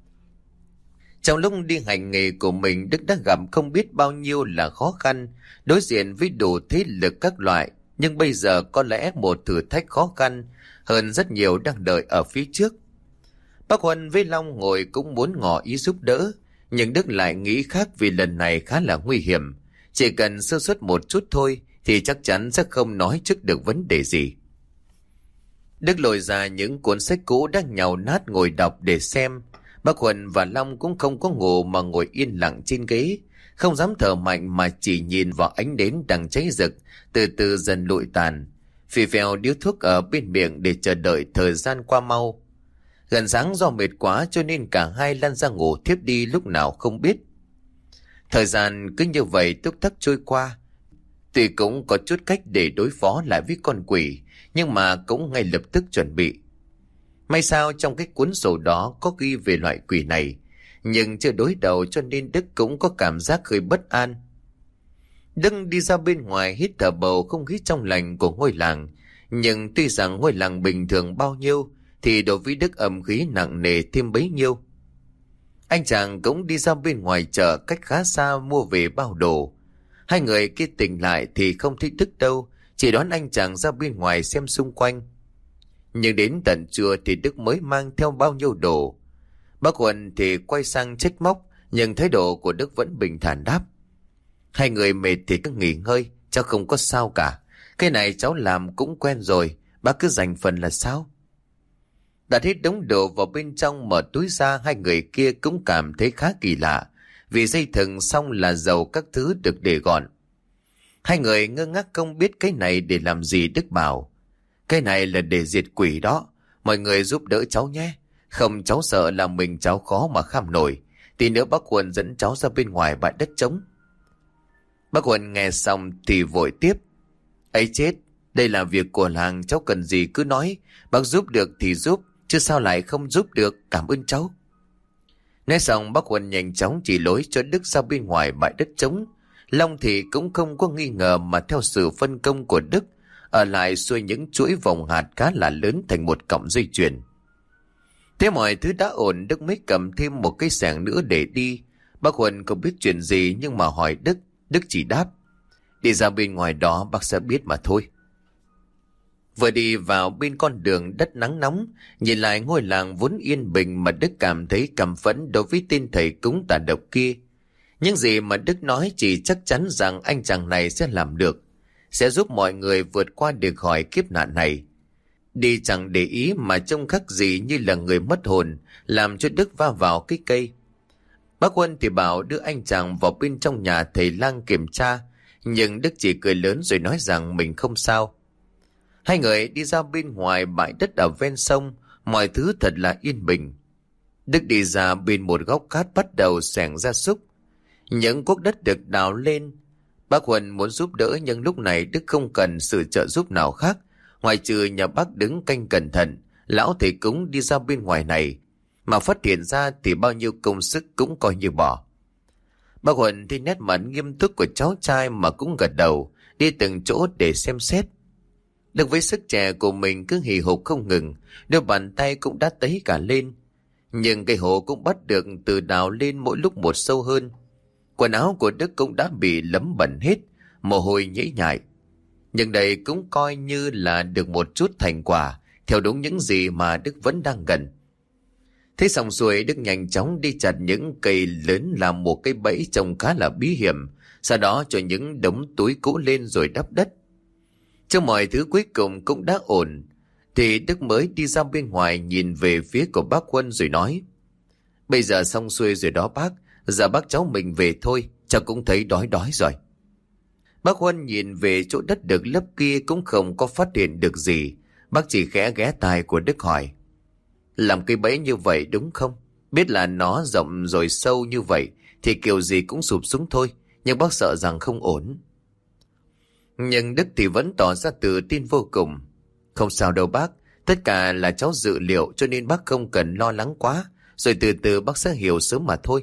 Trong lúc đi hành nghề của mình, Đức đã gặp không biết bao nhiêu là khó khăn, đối diện với đủ thế lực các loại, nhưng bây giờ có lẽ một thử thách khó khăn hơn rất nhiều đang đợi ở phía trước. Bác Huân với Long ngồi cũng muốn ngỏ ý giúp đỡ, nhưng Đức lại nghĩ khác vì lần này khá là nguy hiểm. Chỉ cần sơ suất một chút thôi thì chắc chắn sẽ không nói trước được vấn đề gì. Đức lôi ra những cuốn sách cũ đang nhàu nát ngồi đọc để xem. Bác Huân và Long cũng không có ngủ mà ngồi yên lặng trên ghế, không dám thở mạnh mà chỉ nhìn vào ánh nến đang cháy rực, từ từ dần lụi tàn, phì phèo điếu thuốc ở bên miệng để chờ đợi thời gian qua mau. Gần sáng do mệt quá cho nên cả hai lăn ra ngủ thiếp đi lúc nào không biết. Thời gian cứ như vậy túc tắc trôi qua. Tuy cũng có chút cách để đối phó lại với con quỷ, nhưng mà cũng ngay lập tức chuẩn bị. May sao trong cái cuốn sổ đó có ghi về loại quỷ này, nhưng chưa đối đầu cho nên Đức cũng có cảm giác hơi bất an. Đức đi ra bên ngoài hít thở bầu không khí trong lành của ngôi làng, nhưng tuy rằng ngôi làng bình thường bao nhiêu thì đối với Đức âm khí nặng nề thêm bấy nhiêu. Anh chàng cũng đi ra bên ngoài chợ cách khá xa mua về bao đồ. Hai người kia tỉnh lại thì không thấy Đức đâu, chỉ đoán anh chàng ra bên ngoài xem xung quanh. Nhưng đến tận trưa thì Đức mới mang theo bao nhiêu đồ. Bác Huân thì quay sang trách móc, nhưng thái độ của Đức vẫn bình thản đáp: hai người mệt thì cứ nghỉ ngơi, cháu không có sao cả. Cái này cháu làm cũng quen rồi, bác cứ dành phần là sao? Đặt hết đống đồ vào bên trong mở túi ra, hai người kia cũng cảm thấy khá kỳ lạ, vì dây thừng xong là dầu các thứ được để gọn. Hai người ngơ ngác không biết cái này để làm gì. Đức bảo: cái này là để diệt quỷ đó, mọi người giúp đỡ cháu nhé, không cháu sợ là mình cháu khó mà kham nổi. Tí nữa bác Huân dẫn cháu ra bên ngoài bãi đất trống. Bác Huân nghe xong thì vội tiếp: ấy chết, đây là việc của làng, cháu cần gì cứ nói, bác giúp được thì giúp, chứ sao lại không giúp được, cảm ơn cháu. Nói xong bác Huân nhanh chóng chỉ lối cho Đức ra bên ngoài bãi đất trống. Long thì cũng không có nghi ngờ mà theo sự phân công của Đức, ở lại xuôi những chuỗi vòng hạt khá là lớn thành một cọng dây chuyền. Thế mọi thứ đã ổn, Đức mới cầm thêm một cái xẻng nữa để đi. Bác Huân không biết chuyện gì nhưng mà hỏi Đức, Đức chỉ đáp: đi ra bên ngoài đó bác sẽ biết mà thôi. Vừa đi vào bên con đường đất nắng nóng, nhìn lại ngôi làng vốn yên bình mà Đức cảm thấy căm phẫn đối với tên thầy cúng tà độc kia. Những gì mà Đức nói chỉ chắc chắn rằng anh chàng này sẽ làm được, sẽ giúp mọi người vượt qua được khỏi kiếp nạn này. Đi chẳng để ý mà trông khác gì như là người mất hồn, làm cho Đức va vào cái cây. Bác Huân thì bảo đưa anh chàng vào bên trong nhà thầy lang kiểm tra, nhưng Đức chỉ cười lớn rồi nói rằng mình không sao. Hai người đi ra bên ngoài bãi đất ở ven sông, mọi thứ thật là yên bình. Đức đi ra bên một góc cát bắt đầu xẻng gia súc. Những cuốc đất được đào lên. Bác Huân muốn giúp đỡ nhưng lúc này Đức không cần sự trợ giúp nào khác, ngoài trừ nhà bác đứng canh cẩn thận. Lão thầy cúng đi ra bên ngoài này, mà phát hiện ra thì bao nhiêu công sức cũng coi như bỏ. Bác Huân thì nét mặt nghiêm túc của cháu trai mà cũng gật đầu, đi từng chỗ để xem xét. Được với sức trẻ của mình cứ hì hục không ngừng, đôi bàn tay cũng đã tấy cả lên. Nhưng cây hố cũng bắt được từ đào lên mỗi lúc một sâu hơn. Quần áo của Đức cũng đã bị lấm bẩn hết, mồ hôi nhễ nhại. Nhưng đây cũng coi như là được một chút thành quả, theo đúng những gì mà Đức vẫn đang cần. Thế xong xuôi, Đức nhanh chóng đi chặt những cây lớn làm một cái bẫy trông khá là bí hiểm, sau đó cho những đống túi cũ lên rồi đắp đất. Trong mọi thứ cuối cùng cũng đã ổn, thì Đức mới đi ra bên ngoài nhìn về phía của bác Huân rồi nói: bây giờ xong xuôi rồi đó bác, giờ bác cháu mình về thôi, cháu cũng thấy đói rồi. Bác Huân nhìn về chỗ đất được lấp kia cũng không có phát hiện được gì. Bác chỉ khẽ ghé tai của Đức hỏi: Làm cây bẫy như vậy đúng không? Biết là nó rộng rồi sâu như vậy thì kiểu gì cũng sụp xuống thôi. Nhưng bác sợ rằng không ổn. Nhưng Đức thì vẫn tỏ ra tự tin vô cùng. Không sao đâu bác. Tất cả là cháu dự liệu cho nên bác không cần lo lắng quá. Rồi từ từ bác sẽ hiểu sớm mà thôi.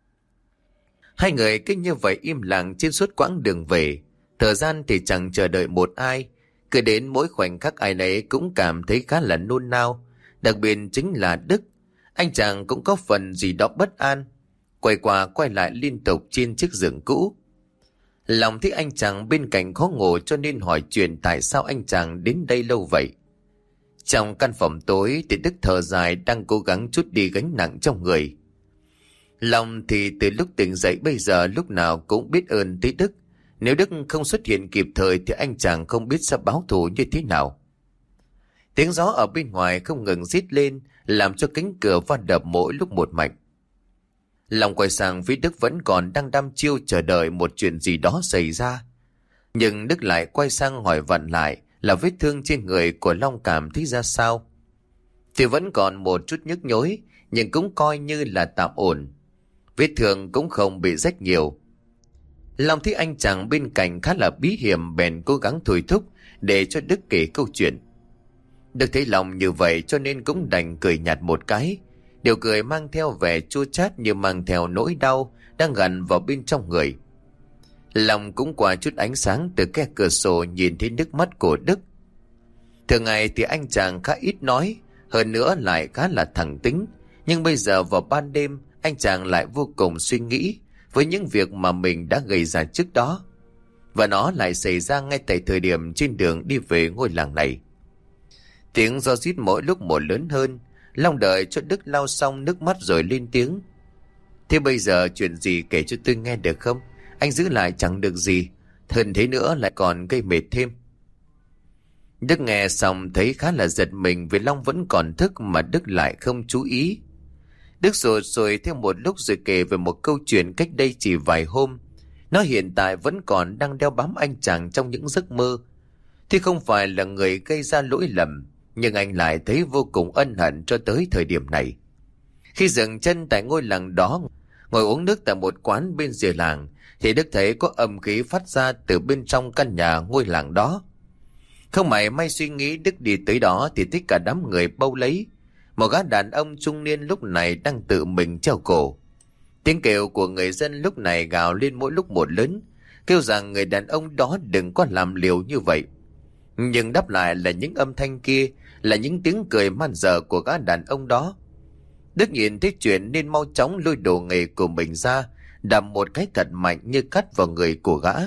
Hai người cứ như vậy im lặng trên suốt quãng đường về. Thời gian thì chẳng chờ đợi một ai. Cứ đến mỗi khoảnh khắc ai nấy cũng cảm thấy khá là nôn nao. Đặc biệt chính là Đức. Anh chàng cũng có phần gì đó bất an. Quay qua quay lại liên tục trên chiếc giường cũ. Lòng thấy anh chàng bên cạnh khó ngủ cho nên hỏi chuyện tại sao anh chàng đến đây lâu vậy. Trong căn phòng tối thì Đức thở dài đang cố gắng trút đi gánh nặng trong người. Lòng thì từ lúc tỉnh dậy bây giờ lúc nào cũng biết ơn tới Đức. Nếu Đức không xuất hiện kịp thời thì anh chàng không biết sẽ báo thù như thế nào. Tiếng gió ở bên ngoài không ngừng rít lên làm cho cánh cửa va đập mỗi lúc một mạnh. Lòng quay sang phía Đức vẫn còn đang đăm chiêu chờ đợi một chuyện gì đó xảy ra. Nhưng Đức lại quay sang hỏi vặn lại là vết thương trên người của Long cảm thấy ra sao. Thì vẫn còn một chút nhức nhối nhưng cũng coi như là tạm ổn. Vết thương cũng không bị rách nhiều. Long thấy anh chàng bên cạnh khá là bí hiểm bèn cố gắng thôi thúc để cho Đức kể câu chuyện. Đức thấy Long như vậy cho nên cũng đành cười nhạt một cái. Điều cười mang theo vẻ chua chát như mang theo nỗi đau đang gặm vào bên trong người. Long cũng qua chút ánh sáng từ khe cửa sổ nhìn thấy nước mắt của Đức. Thường ngày thì anh chàng khá ít nói, hơn nữa lại khá là thẳng tính. Nhưng bây giờ vào ban đêm anh chàng lại vô cùng suy nghĩ với những việc mà mình đã gây ra trước đó. Và nó lại xảy ra ngay tại thời điểm trên đường đi về ngôi làng này. Tiếng gió rít mỗi lúc một lớn hơn. Long đợi cho Đức lau xong nước mắt rồi lên tiếng. Thế bây giờ chuyện gì kể cho tôi nghe được không? Anh giữ lại chẳng được gì. Hơn thế nữa lại còn gây mệt thêm. Đức nghe xong thấy khá là giật mình vì Long vẫn còn thức mà Đức lại không chú ý. Đức rồi thêm một lúc rồi kể về một câu chuyện cách đây chỉ vài hôm. Nó hiện tại vẫn còn đang đeo bám anh chàng trong những giấc mơ. Thì không phải là người gây ra lỗi lầm, nhưng anh lại thấy vô cùng ân hận cho tới thời điểm này. Khi dừng chân tại ngôi làng đó, ngồi uống nước tại một quán bên rìa làng, thì Đức thấy có âm khí phát ra từ bên trong căn nhà ngôi làng đó. Không mảy may suy nghĩ, Đức đi tới đó thì thấy cả đám người bâu lấy. Một gã đàn ông trung niên lúc này đang tự mình treo cổ. Tiếng kêu của người dân lúc này gào lên mỗi lúc một lớn, kêu rằng người đàn ông đó đừng có làm liều như vậy. Nhưng đáp lại là những âm thanh kia, là những tiếng cười man dợ của gã đàn ông đó. Đức nhìn thấy chuyện nên mau chóng lôi đồ nghề của mình ra, đập một cái thật mạnh như cắt vào người của gã,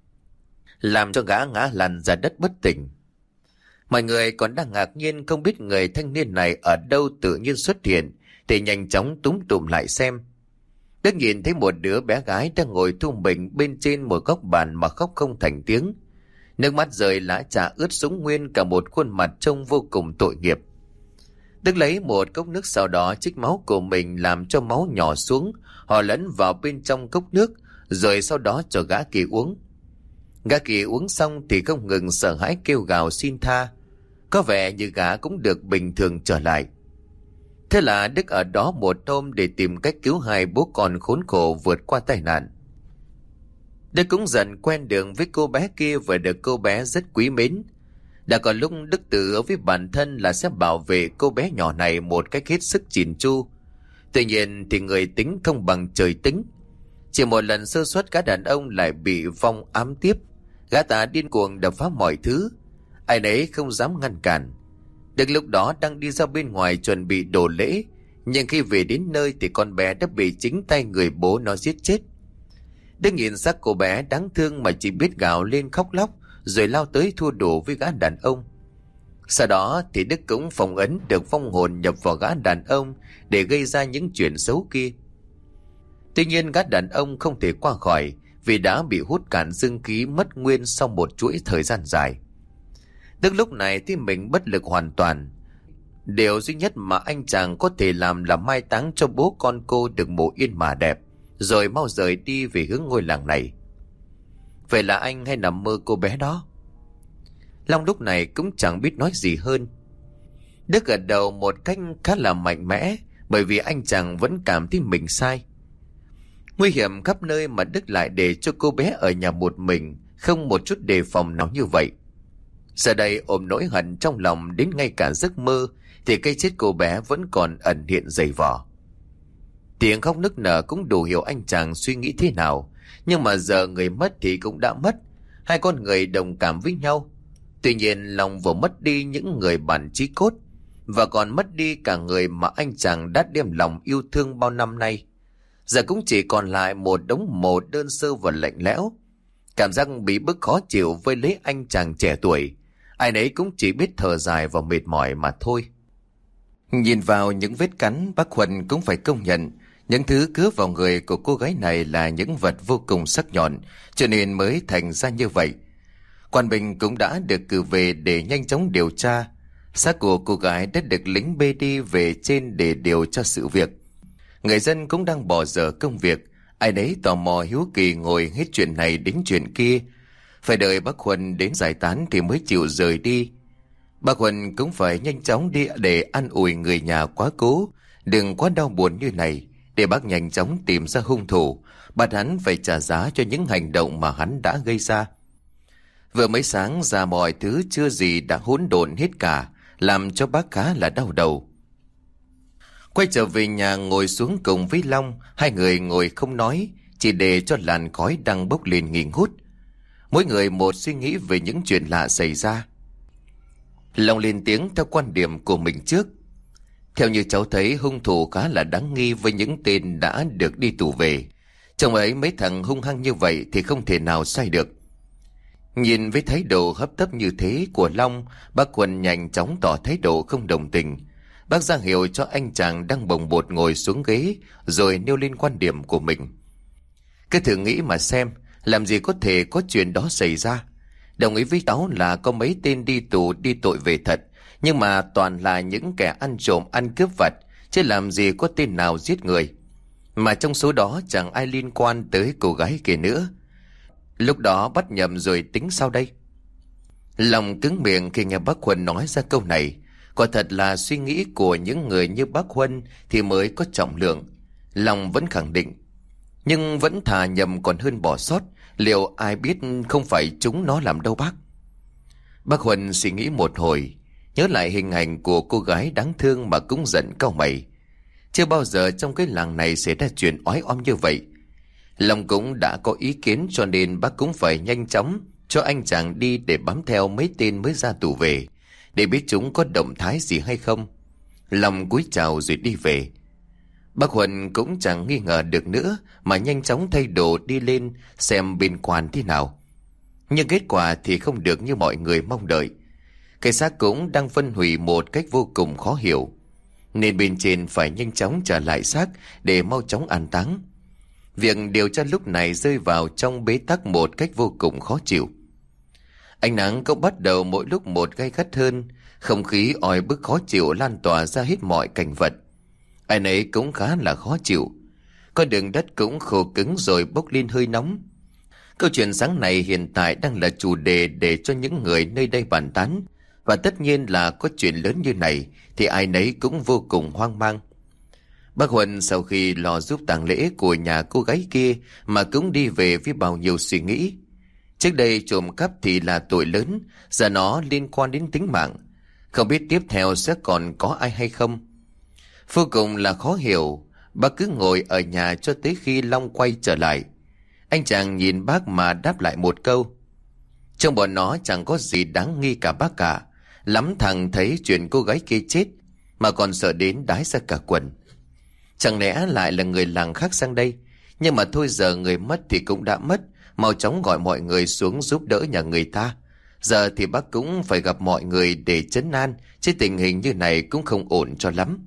làm cho gã ngã lăn ra đất bất tỉnh. Mọi người còn đang ngạc nhiên không biết người thanh niên này ở đâu tự nhiên xuất hiện, thì nhanh chóng túm tụm lại xem. Đức nhìn thấy một đứa bé gái đang ngồi thu mình bên trên một góc bàn mà khóc không thành tiếng. Nước mắt rơi lã chả ướt sũng nguyên cả một khuôn mặt trông vô cùng tội nghiệp. Đức lấy một cốc nước sau đó trích máu của mình làm cho máu nhỏ xuống, họ lẫn vào bên trong cốc nước, rồi sau đó cho gã kia uống. Gã kia uống xong thì không ngừng sợ hãi kêu gào xin tha. Có vẻ như gã cũng được bình thường trở lại. Thế là Đức ở đó một hôm để tìm cách cứu hai bố con khốn khổ vượt qua tai nạn. Đức cũng dần quen đường với cô bé kia và được cô bé rất quý mến. Đã có lúc Đức tự hứa với bản thân là sẽ bảo vệ cô bé nhỏ này một cách hết sức chỉn chu. Tuy nhiên thì người tính không bằng trời tính. Chỉ một lần sơ suất gã đàn ông lại bị vong ám tiếp. Gã ta điên cuồng đập phá mọi thứ. Ai nấy không dám ngăn cản. Đức lúc đó đang đi ra bên ngoài chuẩn bị đổ lễ. Nhưng khi về đến nơi thì con bé đã bị chính tay người bố nó giết chết. Đức nhìn xác cô bé đáng thương mà chỉ biết gào lên khóc lóc, rồi lao tới thua đủ với gã đàn ông. Sau đó thì Đức cũng phong ấn được vong hồn nhập vào gã đàn ông để gây ra những chuyện xấu kia. Tuy nhiên gã đàn ông không thể qua khỏi vì đã bị hút cạn dương khí mất nguyên sau một chuỗi thời gian dài. Đức lúc này thì mình bất lực hoàn toàn. Điều duy nhất mà anh chàng có thể làm là mai táng cho bố con cô được mộ yên mà đẹp, rồi mau rời đi về hướng ngôi làng này. Vậy là anh hay nằm mơ cô bé đó? Long lúc này cũng chẳng biết nói gì hơn. Đức gật đầu một cách khá là mạnh mẽ, bởi vì anh chàng vẫn cảm thấy mình sai. Nguy hiểm khắp nơi mà Đức lại để cho cô bé ở nhà một mình, không một chút đề phòng nào như vậy. Giờ đây ôm nỗi hận trong lòng đến ngay cả giấc mơ thì cái chết cô bé vẫn còn ẩn hiện dày vò. Tiếng khóc nức nở cũng đủ hiểu anh chàng suy nghĩ thế nào. Nhưng mà giờ người mất thì cũng đã mất, hai con người đồng cảm với nhau. Tuy nhiên lòng vừa mất đi những người bạn chí cốt, và còn mất đi cả người mà anh chàng đã đem lòng yêu thương bao năm nay. Giờ cũng chỉ còn lại một đống mộ đơn sơ và lạnh lẽo. Cảm giác bị bức khó chịu với lấy anh chàng trẻ tuổi, ai nấy cũng chỉ biết thở dài và mệt mỏi mà thôi. Nhìn vào những vết cắn, bác Huân cũng phải công nhận những thứ cứa vào người của cô gái này là những vật vô cùng sắc nhọn, cho nên mới thành ra như vậy. Quan Bình cũng đã được cử về để nhanh chóng điều tra. Xác của cô gái đã được lính bê đi về trên để điều tra sự việc. Người dân cũng đang bỏ dở công việc, ai nấy tò mò hiếu kỳ ngồi hết chuyện này đến chuyện kia. Phải đợi bác Huân đến giải tán thì mới chịu rời đi. Bác Huân cũng phải nhanh chóng đi để an ủi người nhà quá cố, đừng quá đau buồn như này, để bác nhanh chóng tìm ra hung thủ, bắt hắn phải trả giá cho những hành động mà hắn đã gây ra. Vừa mới sáng ra mọi thứ chưa gì đã hỗn độn hết cả, làm cho bác khá là đau đầu. Quay trở về nhà ngồi xuống cùng với Long, hai người ngồi không nói, chỉ để cho làn khói đang bốc lên nghi ngút. Mỗi người một suy nghĩ về những chuyện lạ xảy ra. Long lên tiếng theo quan điểm của mình trước. Theo như cháu thấy, hung thủ khá là đáng nghi với những tên đã được đi tù về. Trong ấy mấy thằng hung hăng như vậy thì không thể nào sai được. Nhìn với thái độ hấp tấp như thế của Long, bác Huân nhanh chóng tỏ thái độ không đồng tình. Bác ra hiệu cho anh chàng đang bồng bột ngồi xuống ghế, rồi nêu lên quan điểm của mình. Cứ thử nghĩ mà xem, làm gì có thể có chuyện đó xảy ra. Đồng ý với cháu là có mấy tên đi tù đi tội về thật, nhưng mà toàn là những kẻ ăn trộm ăn cướp vặt, chứ làm gì có tên nào giết người. Mà trong số đó chẳng ai liên quan tới cô gái kia nữa. Lúc đó bắt nhầm rồi tính sao đây? Lòng cứng miệng khi nghe bác Huân nói ra câu này. Quả thật là suy nghĩ của những người như bác Huân thì mới có trọng lượng. Lòng vẫn khẳng định, nhưng vẫn thà nhầm còn hơn bỏ sót. Liệu ai biết không phải chúng nó làm đâu bác? Bác Huân suy nghĩ một hồi, nhớ lại hình ảnh của cô gái đáng thương mà cũng giận cau mày. Chưa bao giờ trong cái làng này xảy ra chuyện oái oăm như vậy. Long cũng đã có ý kiến, cho nên bác cũng phải nhanh chóng cho anh chàng đi để bám theo mấy tên mới ra tù về, để biết chúng có động thái gì hay không. Long cúi chào rồi đi về. Bác Huân cũng chẳng nghi ngờ được nữa, mà nhanh chóng thay đồ đi lên xem bên quan thế nào. Nhưng kết quả thì không được như mọi người mong đợi. Cái xác cũng đang phân hủy một cách vô cùng khó hiểu, nên bên trên phải nhanh chóng trả lại xác để mau chóng an táng. Việc điều tra lúc này rơi vào trong bế tắc một cách vô cùng khó chịu. Ánh nắng cũng bắt đầu mỗi lúc một gay gắt hơn, không khí oi bức khó chịu lan tỏa ra hết mọi cảnh vật. Ai nấy cũng khá là khó chịu. Con đường đất cũng khô cứng rồi bốc lên hơi nóng. Câu chuyện sáng này hiện tại đang là chủ đề để cho những người nơi đây bàn tán. Và tất nhiên là có chuyện lớn như này thì ai nấy cũng vô cùng hoang mang. Bác Huân sau khi lo giúp tang lễ của nhà cô gái kia mà cũng đi về với bao nhiêu suy nghĩ. Trước đây trộm cắp thì là tội lớn, giờ nó liên quan đến tính mạng. Không biết tiếp theo sẽ còn có ai hay không. Vô cùng là khó hiểu. Bác cứ ngồi ở nhà cho tới khi Long quay trở lại. Anh chàng nhìn bác mà đáp lại một câu: trong bọn nó chẳng có gì đáng nghi cả bác cả. Lắm thằng thấy chuyện cô gái kia chết mà còn sợ đến đái ra cả quần. Chẳng lẽ lại là người làng khác sang đây? Nhưng mà thôi, giờ người mất thì cũng đã mất, mau chóng gọi mọi người xuống giúp đỡ nhà người ta. Giờ thì bác cũng phải gặp mọi người để trấn an, chứ tình hình như này cũng không ổn cho lắm.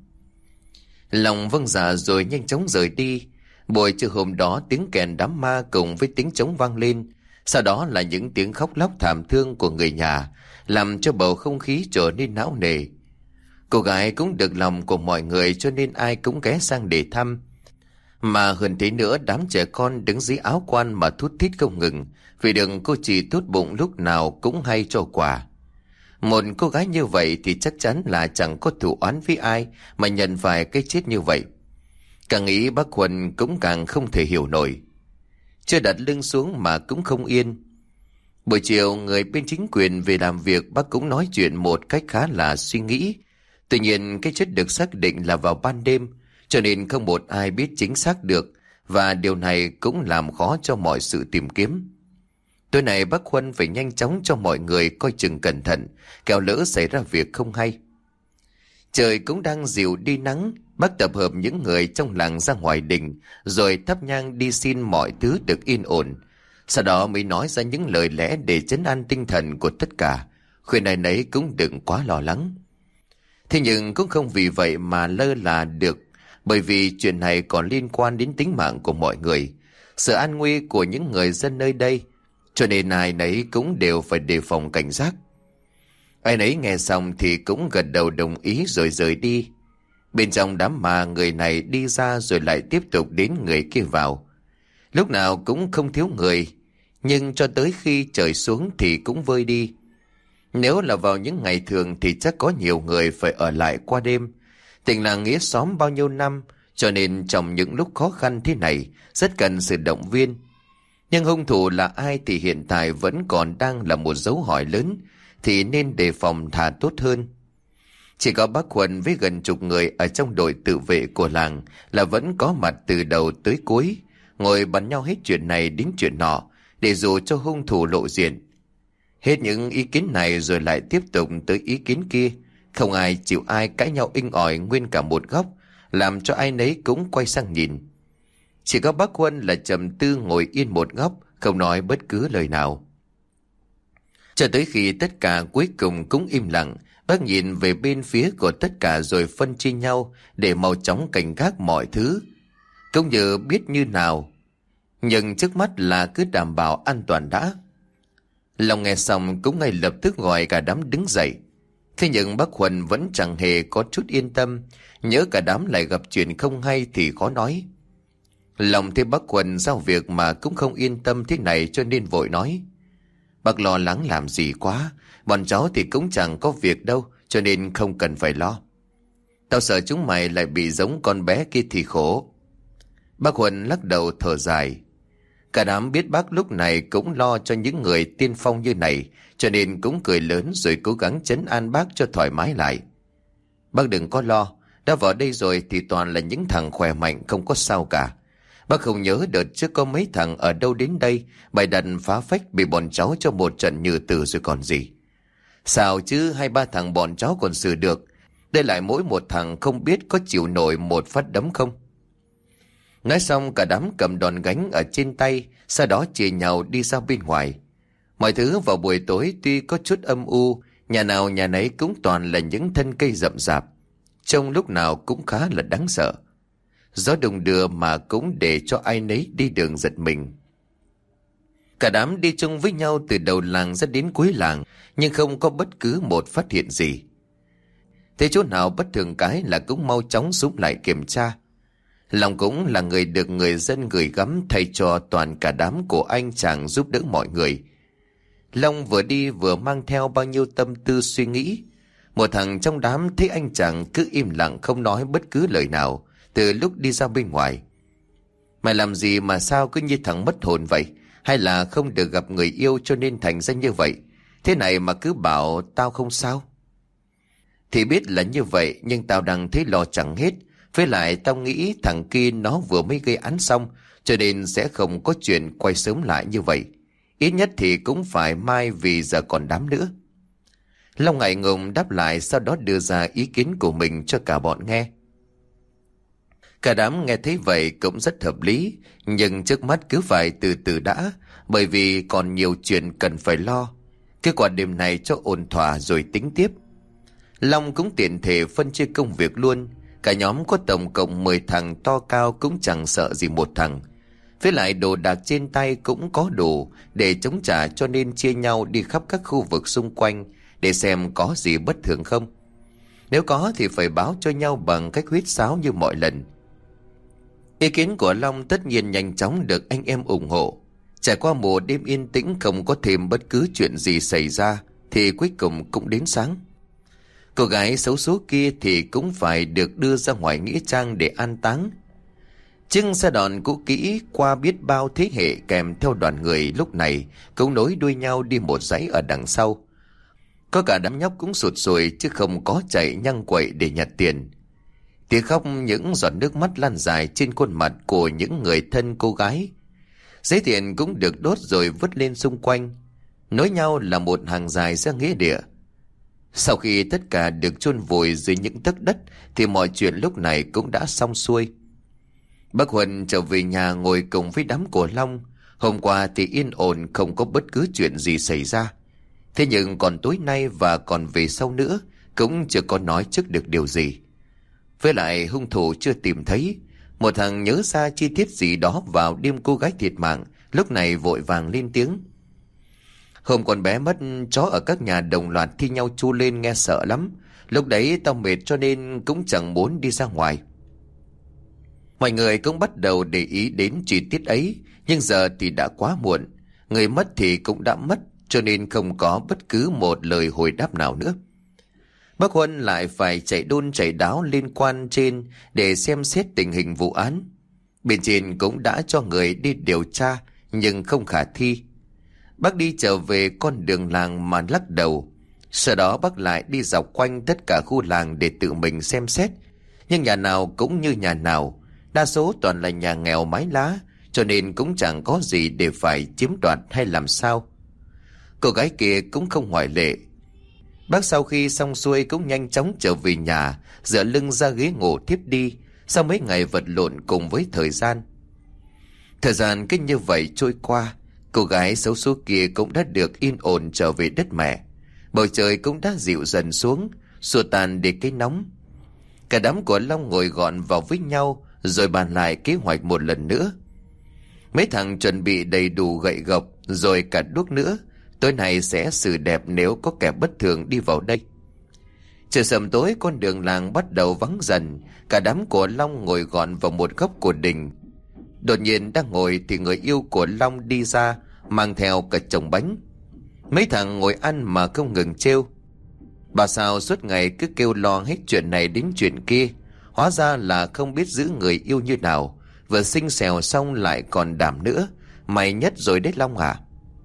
Lòng vâng dạ rồi nhanh chóng rời đi. Buổi trưa hôm đó tiếng kèn đám ma cùng với tiếng trống vang lên, sau đó là những tiếng khóc lóc thảm thương của người nhà, làm cho bầu không khí trở nên não nề. Cô gái cũng được lòng của mọi người cho nên ai cũng ghé sang để thăm. Mà hơn thế nữa, đám trẻ con đứng dưới áo quan mà thút thít không ngừng, vì đừng cô chị tốt bụng lúc nào cũng hay cho quà. Một cô gái như vậy thì chắc chắn là chẳng có thù oán với ai mà nhận phải cái chết như vậy. Càng nghĩ bác Huân cũng càng không thể hiểu nổi. Chưa đặt lưng xuống mà cũng không yên. Buổi chiều người bên chính quyền về làm việc, bác cũng nói chuyện một cách khá là suy nghĩ. Tuy nhiên cái chết được xác định là vào ban đêm, cho nên không một ai biết chính xác được, và điều này cũng làm khó cho mọi sự tìm kiếm. Tối nay bác Huân phải nhanh chóng cho mọi người coi chừng cẩn thận, kẻo lỡ xảy ra việc không hay. Trời cũng đang dịu đi nắng, bác tập hợp những người trong làng ra ngoài đình, rồi thắp nhang đi xin mọi thứ được yên ổn. Sau đó mới nói ra những lời lẽ để trấn an tinh thần của tất cả, khuyên ai nấy cũng đừng quá lo lắng. Thế nhưng cũng không vì vậy mà lơ là được, bởi vì chuyện này còn liên quan đến tính mạng của mọi người, sự an nguy của những người dân nơi đây, cho nên ai nấy cũng đều phải đề phòng cảnh giác. Ai nấy nghe xong thì cũng gật đầu đồng ý rồi rời đi. Bên trong đám ma, người này đi ra rồi lại tiếp tục đến người kia vào. Lúc nào cũng không thiếu người, nhưng cho tới khi trời xuống thì cũng vơi đi. Nếu là vào những ngày thường thì chắc có nhiều người phải ở lại qua đêm. Tình làng nghĩa xóm bao nhiêu năm, cho nên trong những lúc khó khăn thế này rất cần sự động viên. Nhưng hung thủ là ai thì hiện tại vẫn còn đang là một dấu hỏi lớn, thì nên đề phòng thà tốt hơn. Chỉ có bác Huân với gần chục người ở trong đội tự vệ của làng là vẫn có mặt từ đầu tới cuối, ngồi bắn nhau hết chuyện này đến chuyện nọ để dù cho hung thủ lộ diện. Hết những ý kiến này rồi lại tiếp tục tới ý kiến kia, không ai chịu ai, cãi nhau inh ỏi nguyên cả một góc, làm cho ai nấy cũng quay sang nhìn. Chỉ có bác Huân là trầm tư ngồi yên một góc, không nói bất cứ lời nào. Cho tới khi tất cả cuối cùng cũng im lặng, bác nhìn về bên phía của tất cả rồi phân chia nhau để mau chóng cảnh gác mọi thứ, cũng như biết như nào. Nhưng trước mắt là cứ đảm bảo an toàn đã. Long nghe xong cũng ngay lập tức gọi cả đám đứng dậy. Thế nhưng bác Huân vẫn chẳng hề có chút yên tâm, nhớ cả đám lại gặp chuyện không hay thì khó nói. Long thấy bác Huân giao việc mà cũng không yên tâm thế này cho nên vội nói: Bác lo lắng làm gì quá, bọn cháu thì cũng chẳng có việc đâu, cho nên không cần phải lo. Tao sợ chúng mày lại bị giống con bé kia thì khổ. Bác Huân lắc đầu thở dài. Cả đám biết bác lúc này cũng lo cho những người tiên phong như này, cho nên cũng cười lớn rồi cố gắng trấn an bác cho thoải mái lại. Bác đừng có lo, đã vào đây rồi thì toàn là những thằng khỏe mạnh, không có sao cả. Bác không nhớ đợt trước có mấy thằng ở đâu đến đây bày đặt phá phách bị bọn cháu cho một trận như tử rồi còn gì. Sao chứ 2-3 thằng bọn cháu còn xử được, đây lại mỗi một thằng không biết có chịu nổi một phát đấm không. Nói xong cả đám cầm đòn gánh ở trên tay, sau đó chia nhau đi ra bên ngoài. Mọi thứ vào buổi tối tuy có chút âm u, nhà nào nhà nấy cũng toàn là những thân cây rậm rạp, trông lúc nào cũng khá là đáng sợ. Gió đùng đưa mà cũng để cho ai nấy đi đường giật mình. Cả đám đi chung với nhau từ đầu làng ra đến cuối làng, nhưng không có bất cứ một phát hiện gì. Thế chỗ nào bất thường cái là cũng mau chóng xuống lại kiểm tra. Long cũng là người được người dân gửi gắm thay cho toàn cả đám của anh chàng giúp đỡ mọi người. Long vừa đi vừa mang theo bao nhiêu tâm tư suy nghĩ. Một thằng trong đám thấy anh chàng cứ im lặng không nói bất cứ lời nào từ lúc đi ra bên ngoài. Mày làm gì mà sao cứ như thằng mất hồn vậy? Hay là không được gặp người yêu cho nên thành ra như vậy? Thế này mà cứ bảo tao không sao? Thì biết là như vậy, nhưng tao đang thấy lo chẳng hết. Với lại tao nghĩ thằng kia nó vừa mới gây án xong, cho nên sẽ không có chuyện quay sớm lại như vậy. Ít nhất thì cũng phải mai vì giờ còn đám nữa. Long ngại ngùng đáp lại, sau đó đưa ra ý kiến của mình cho cả bọn nghe. Cả đám nghe thấy vậy cũng rất hợp lý, nhưng trước mắt cứ phải từ từ đã, bởi vì còn nhiều chuyện cần phải lo. Kết quả đêm này cho ổn thỏa rồi tính tiếp. Long cũng tiện thể phân chia công việc luôn. Cả nhóm có tổng cộng 10 thằng to cao cũng chẳng sợ gì một thằng. Với lại đồ đạc trên tay cũng có đủ để chống trả, cho nên chia nhau đi khắp các khu vực xung quanh để xem có gì bất thường không. Nếu có thì phải báo cho nhau bằng cách huýt sáo như mọi lần. Ý kiến của Long tất nhiên nhanh chóng được anh em ủng hộ. Trải qua một đêm yên tĩnh không có thêm bất cứ chuyện gì xảy ra, thì cuối cùng cũng đến sáng. Cô gái xấu số kia thì cũng phải được đưa ra ngoài nghĩa trang để an táng. Chiếc xe đòn cũ kỹ qua biết bao thế hệ kèm theo đoàn người lúc này cũng nối đuôi nhau đi một dãy ở đằng sau. Có cả đám nhóc cũng sụt sùi chứ không có chạy nhăng quậy để nhặt tiền. Tiếng khóc, những giọt nước mắt lan dài trên khuôn mặt của những người thân cô gái. Giấy tiền cũng được đốt rồi vứt lên xung quanh, nối nhau là một hàng dài ra nghĩa địa. Sau khi tất cả được chôn vùi dưới những tấc đất thì mọi chuyện lúc này cũng đã xong xuôi. Bác Huân trở về nhà ngồi cùng với đám của Long. Hôm qua thì yên ổn, không có bất cứ chuyện gì xảy ra. Thế nhưng còn tối nay và còn về sau nữa cũng chưa có nói trước được điều gì. Với lại hung thủ chưa tìm thấy. Một thằng nhớ ra chi tiết gì đó vào đêm cô gái thiệt mạng, lúc này vội vàng lên tiếng. Hôm con bé mất, chó ở các nhà đồng loạt thi nhau chu lên nghe sợ lắm. Lúc đấy tao mệt cho nên cũng chẳng muốn đi ra ngoài. Mọi người cũng bắt đầu để ý đến chi tiết ấy, nhưng giờ thì đã quá muộn. Người mất thì cũng đã mất, cho nên không có bất cứ một lời hồi đáp nào nữa. Bác Huân lại phải chạy đôn chạy đáo lên quan trên để xem xét tình hình vụ án. Bên trên cũng đã cho người đi điều tra, nhưng không khả thi. Bác đi trở về con đường làng mà lắc đầu. Sau đó bác lại đi dọc quanh tất cả khu làng để tự mình xem xét. Nhưng nhà nào cũng như nhà nào, đa số toàn là nhà nghèo mái lá, cho nên cũng chẳng có gì để phải chiếm đoạt hay làm sao. Cô gái kia cũng không ngoại lệ. Bác sau khi xong xuôi cũng nhanh chóng trở về nhà, dựa lưng ra ghế ngủ thiếp đi, sau mấy ngày vật lộn cùng với thời gian. Thời gian cứ như vậy trôi qua, cô gái xấu số kia cũng đã được yên ổn trở về đất mẹ. Bầu trời cũng đã dịu dần xuống, xua tan đi cái nóng. Cả đám của Long ngồi gọn vào với nhau, rồi bàn lại kế hoạch một lần nữa. Mấy thằng chuẩn bị đầy đủ gậy gộc, rồi cả đuốc nữa. Tối nay sẽ xử đẹp nếu có kẻ bất thường đi vào đây. Trời sầm tối, con đường làng bắt đầu vắng dần. Cả đám của Long ngồi gọn vào một góc của đình. Đột nhiên đang ngồi thì người yêu của Long đi ra, mang theo cả chồng bánh. Mấy thằng ngồi ăn mà không ngừng trêu. Bà sao suốt ngày cứ kêu lo hết chuyện này đến chuyện kia. Hóa ra là không biết giữ người yêu như nào. Vừa xinh xèo xong lại còn đảm nữa. Mày nhất rồi đấy Long à.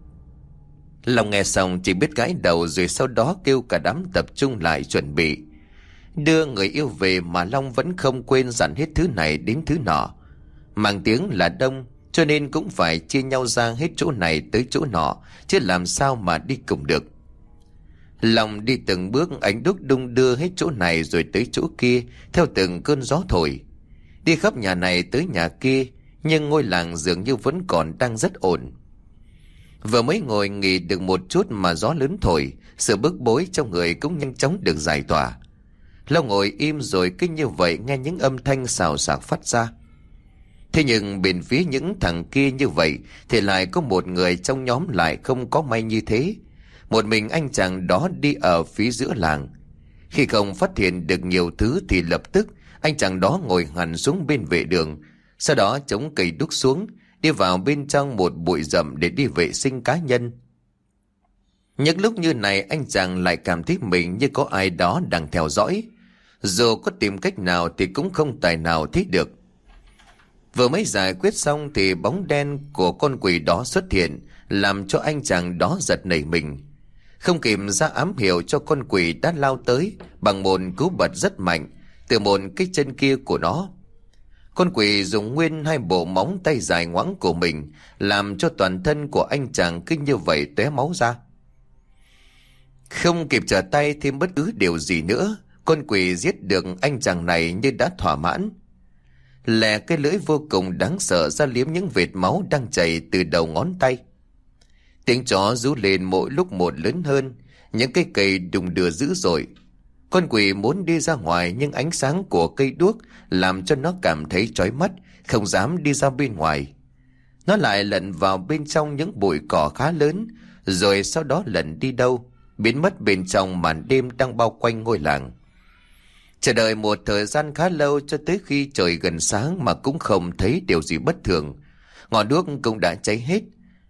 Long nghe xong chỉ biết gãi đầu, rồi sau đó kêu cả đám tập trung lại chuẩn bị đưa người yêu về, mà Long vẫn không quên dặn hết thứ này đến thứ nọ. Mang tiếng là đông, cho nên cũng phải chia nhau ra hết chỗ này tới chỗ nọ, chứ làm sao mà đi cùng được. Long đi từng bước, ánh đuốc đung đưa hết chỗ này rồi tới chỗ kia theo từng cơn gió thổi. Đi khắp nhà này tới nhà kia, nhưng ngôi làng dường như vẫn còn đang rất ổn. Vừa mới ngồi nghỉ được một chút mà gió lớn thổi, sự bức bối trong người cũng nhanh chóng được giải tỏa. Long ngồi im rồi cứ như vậy nghe những âm thanh xào xạc phát ra. Thế nhưng bên phía những thằng kia như vậy thì lại có một người trong nhóm lại không có may như thế. Một mình anh chàng đó đi ở phía giữa làng. Khi không phát hiện được nhiều thứ thì lập tức anh chàng đó ngồi hẳn xuống bên vệ đường, sau đó chống cây đúc xuống, đi vào bên trong một bụi rậm để đi vệ sinh cá nhân. Những lúc như này anh chàng lại cảm thấy mình như có ai đó đang theo dõi. Dù có tìm cách nào thì cũng không tài nào thấy được. Vừa mới giải quyết xong thì bóng đen của con quỷ đó xuất hiện, làm cho anh chàng đó giật nảy mình. Không kịp ra ám hiệu cho con quỷ đã lao tới bằng một cú bật rất mạnh từ một cái chân kia của nó. Con quỷ dùng nguyên hai bộ móng tay dài ngoãng của mình, làm cho toàn thân của anh chàng cứ như vậy tóe máu ra. Không kịp trở tay thêm bất cứ điều gì nữa, con quỷ giết được anh chàng này như đã thỏa mãn. Lè cái lưỡi vô cùng đáng sợ ra liếm những vệt máu đang chảy từ đầu ngón tay. Tiếng chó rú lên mỗi lúc một lớn hơn, những cây cầy đùng đưa dữ dội. Con quỷ muốn đi ra ngoài nhưng ánh sáng của cây đuốc làm cho nó cảm thấy chói mắt, không dám đi ra bên ngoài. Nó lại lẩn vào bên trong những bụi cỏ khá lớn, rồi sau đó lẩn đi đâu, biến mất bên trong màn đêm đang bao quanh ngôi làng. Chờ đợi một thời gian khá lâu cho tới khi trời gần sáng mà cũng không thấy điều gì bất thường. Ngọn đuốc cũng đã cháy hết.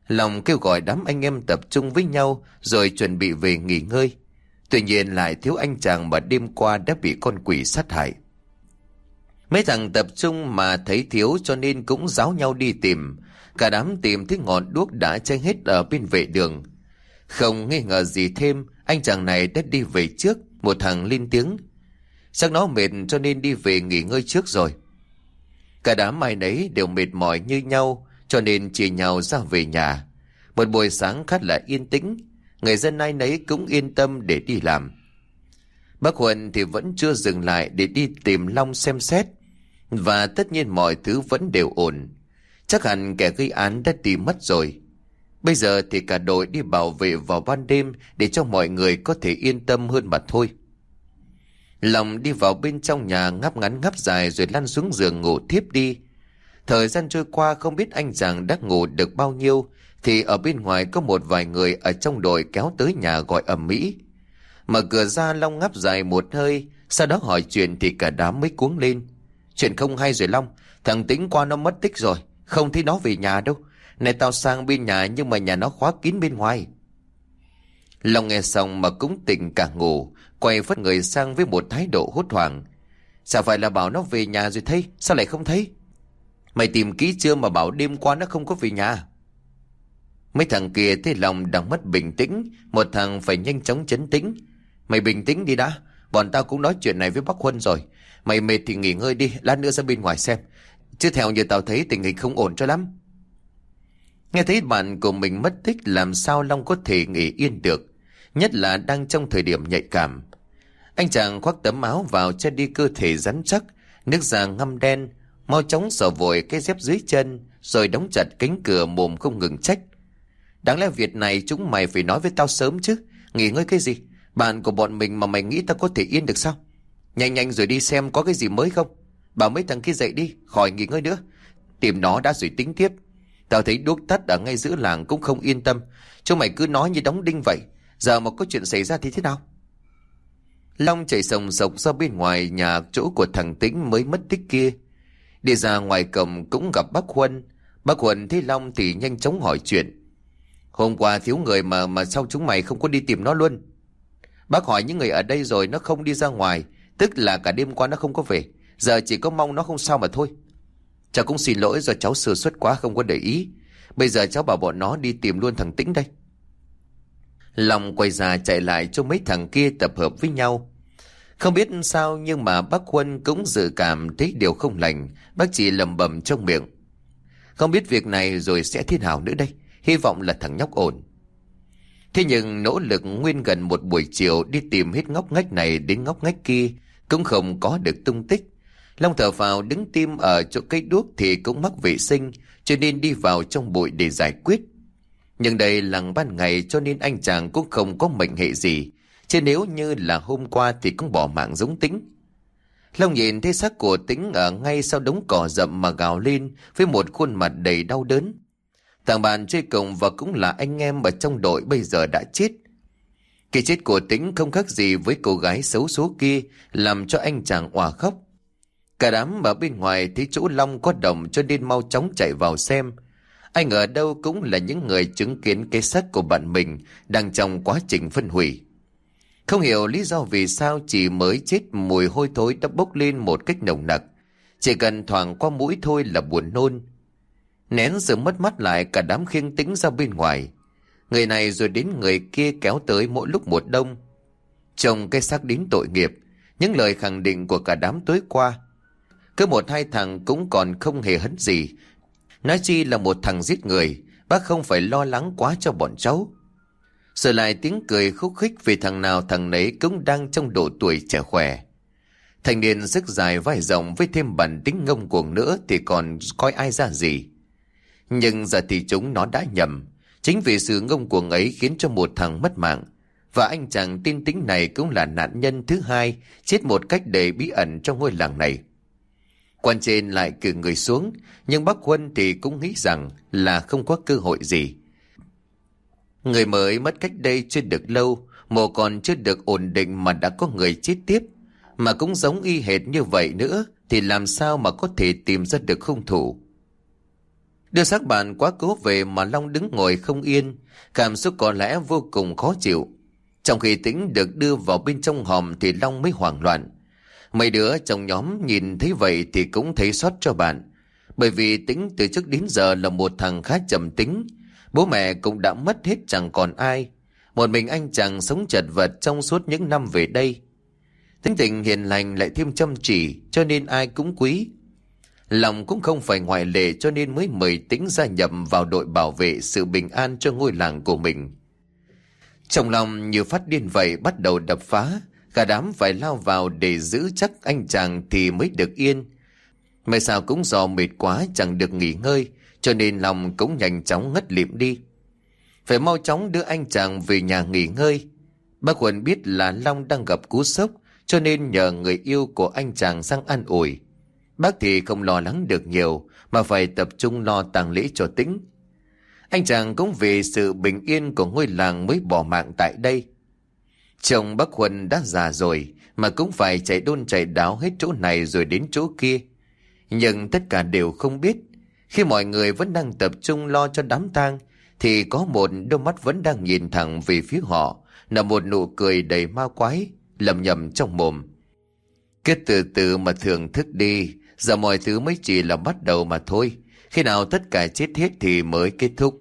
Long kêu gọi đám anh em tập trung với nhau rồi chuẩn bị về nghỉ ngơi. Tuy nhiên lại thiếu anh chàng mà đêm qua đã bị con quỷ sát hại. Mấy thằng tập trung mà thấy thiếu cho nên cũng ráo nhau đi tìm. Cả đám tìm thấy ngọn đuốc đã cháy hết ở bên vệ đường. Không nghi ngờ gì thêm, anh chàng này đã đi về trước. Một thằng lên tiếng: chắc nó mệt cho nên đi về nghỉ ngơi trước rồi. Cả đám ai nấy đều mệt mỏi như nhau, cho nên chia nhau ra về nhà. Một buổi sáng khá là yên tĩnh, người dân ai nấy cũng yên tâm để đi làm. Bác Huân thì vẫn chưa dừng lại để đi tìm Long xem xét, và tất nhiên mọi thứ vẫn đều ổn. Chắc hẳn kẻ gây án đã đi mất rồi. Bây giờ thì cả đội đi bảo vệ vào ban đêm để cho mọi người có thể yên tâm hơn mà thôi. Long đi vào bên trong nhà ngáp ngắn ngáp dài rồi lăn xuống giường ngủ thiếp đi. Thời gian trôi qua không biết anh chàng đã ngủ được bao nhiêu, thì ở bên ngoài có một vài người ở trong đội kéo tới nhà gọi ầm ĩ. Mở cửa ra, Long ngáp dài một hơi, sau đó hỏi chuyện thì cả đám mới cuống lên. Chuyện không hay rồi Long, thằng Tĩnh qua nó mất tích rồi, không thấy nó về nhà đâu. Này tao sang bên nhà nhưng mà nhà nó khóa kín bên ngoài. Long nghe xong mà cũng tỉnh cả ngủ, quay phất người sang với một thái độ hốt hoảng. Sao phải là bảo nó về nhà rồi thấy, sao lại không thấy? Mày tìm kỹ chưa mà bảo đêm qua nó không có về nhà? Mấy thằng kia thấy Long đang mất bình tĩnh, một thằng phải nhanh chóng trấn tĩnh. Mày bình tĩnh đi đã, bọn tao cũng nói chuyện này với bác Huân rồi. Mày mệt thì nghỉ ngơi đi, lát nữa ra bên ngoài xem. Chứ theo như tao thấy tình hình không ổn cho lắm. Nghe thấy bạn của mình mất tích, làm sao Long có thể nghỉ yên được, nhất là đang trong thời điểm nhạy cảm. Anh chàng khoác tấm áo vào che đi cơ thể rắn chắc, nước da ngăm đen, mau chóng xỏ vội cái dép dưới chân rồi đóng chặt cánh cửa, mồm không ngừng trách. Đáng lẽ việc này chúng mày phải nói với tao sớm chứ. Nghỉ ngơi cái gì, bạn của bọn mình mà mày nghĩ tao có thể yên được sao? Nhanh nhanh rồi đi xem có cái gì mới không. Bảo mấy thằng kia dậy đi, khỏi nghỉ ngơi nữa. Tìm nó đã rồi tính tiếp. Tao thấy đuốc tắt ở ngay giữa làng cũng không yên tâm. Chúng mày cứ nói như đóng đinh vậy. Giờ mà có chuyện xảy ra thì thế nào? Long chạy sồng sộc ra bên ngoài nhà chỗ của thằng Tĩnh mới mất tích kia. Đi ra ngoài cổng cũng gặp bác Huân. Bác Huân thấy Long thì nhanh chóng hỏi chuyện. Hôm qua thiếu người mà sao chúng mày không có đi tìm nó luôn? Bác hỏi những người ở đây rồi, nó không đi ra ngoài, tức là cả đêm qua nó không có về. Giờ chỉ có mong nó không sao mà thôi. Cháu cũng xin lỗi do cháu sơ suất quá không có để ý. Bây giờ cháu bảo bọn nó đi tìm luôn thằng Tĩnh đây. Long quay ra chạy lại cho mấy thằng kia tập hợp với nhau. Không biết sao nhưng mà bác Huân cũng dự cảm thấy điều không lành. Bác chỉ lẩm bẩm trong miệng. Không biết việc này rồi sẽ thế nào nữa đây. Hy vọng là thằng nhóc ổn. Thế nhưng nỗ lực nguyên gần một buổi chiều đi tìm hết ngóc ngách này đến ngóc ngách kia cũng không có được tung tích. Long thở phào đứng tim ở chỗ cây đuốc thì cũng mắc vệ sinh, cho nên đi vào trong bụi để giải quyết. Nhưng đây là ban ngày cho nên anh chàng cũng không có mệnh hệ gì, chứ nếu như là hôm qua thì cũng bỏ mạng giống Tĩnh. Long nhìn thấy xác của Tĩnh ở ngay sau đống cỏ rậm mà gào lên với một khuôn mặt đầy đau đớn. Thằng bạn chơi cùng và cũng là anh em ở trong đội bây giờ đã chết. Cái chết của Tĩnh không khác gì với cô gái xấu số kia, làm cho anh chàng òa khóc. Cả đám ở bên ngoài thấy chỗ Long có động cho nên mau chóng chạy vào xem. Anh ở đâu cũng là những người chứng kiến cái xác của bạn mình đang trong quá trình phân hủy. Không hiểu lý do vì sao chỉ mới chết mùi hôi thối đã bốc lên một cách nồng nặc. Chỉ cần thoảng qua mũi thôi là buồn nôn. Nén sự mất mắt lại, cả đám khiêng Tĩnh ra bên ngoài. Người này rồi đến người kia kéo tới mỗi lúc một đông. Trông cái xác đến tội nghiệp, những lời khẳng định của cả đám tối qua. Cứ một hai thằng cũng còn không hề hấn gì. Nói chi là một thằng giết người, bác không phải lo lắng quá cho bọn cháu. Rồi lại tiếng cười khúc khích vì thằng nào thằng nấy cũng đang trong độ tuổi trẻ khỏe. Thanh niên sức dài vai rộng với thêm bản tính ngông cuồng nữa thì còn coi ai ra gì. Nhưng giờ thì chúng nó đã nhầm. Chính vì sự ngông cuồng ấy khiến cho một thằng mất mạng. Và anh chàng tin Tĩnh này cũng là nạn nhân thứ hai chết một cách đầy bí ẩn trong ngôi làng này. Quan trên lại cử người xuống, nhưng bác Huân thì cũng nghĩ rằng là không có cơ hội gì. Người mới mất cách đây chưa được lâu, mộ còn chưa được ổn định mà đã có người chết tiếp. Mà cũng giống y hệt như vậy nữa thì làm sao mà có thể tìm ra được hung thủ. Đưa xác bạn quá cố về mà Long đứng ngồi không yên, cảm xúc có lẽ vô cùng khó chịu. Trong khi Tĩnh được đưa vào bên trong hòm thì Long mới hoảng loạn. Mấy đứa trong nhóm nhìn thấy vậy thì cũng thấy xót cho bạn. Bởi vì Tĩnh từ trước đến giờ là một thằng khá trầm tính. Bố mẹ cũng đã mất hết chẳng còn ai. Một mình anh chàng sống chật vật trong suốt những năm về đây. Tính tình hiền lành lại thêm chăm chỉ cho nên ai cũng quý. Lòng cũng không phải ngoại lệ cho nên mới mời Tĩnh gia nhập vào đội bảo vệ sự bình an cho ngôi làng của mình. Trong lòng như phát điên vậy bắt đầu đập phá. Cả đám phải lao vào để giữ chắc anh chàng thì mới được yên. Mà sao cũng do mệt quá chẳng được nghỉ ngơi, cho nên lòng cũng nhanh chóng ngất lịm đi. Phải mau chóng đưa anh chàng về nhà nghỉ ngơi. Bác Huân biết là Long đang gặp cú sốc, cho nên nhờ người yêu của anh chàng sang an ủi. Bác thì không lo lắng được nhiều, mà phải tập trung lo tang lễ cho Tĩnh. Anh chàng cũng vì sự bình yên của ngôi làng mới bỏ mạng tại đây. Chồng bác Huân đã già rồi, mà cũng phải chạy đôn chạy đáo hết chỗ này rồi đến chỗ kia. Nhưng tất cả đều không biết, khi mọi người vẫn đang tập trung lo cho đám tang, thì có một đôi mắt vẫn đang nhìn thẳng về phía họ, là một nụ cười đầy ma quái, lẩm nhẩm trong mồm. Cứ từ từ mà thưởng thức đi, giờ mọi thứ mới chỉ là bắt đầu mà thôi, khi nào tất cả chết hết thì mới kết thúc.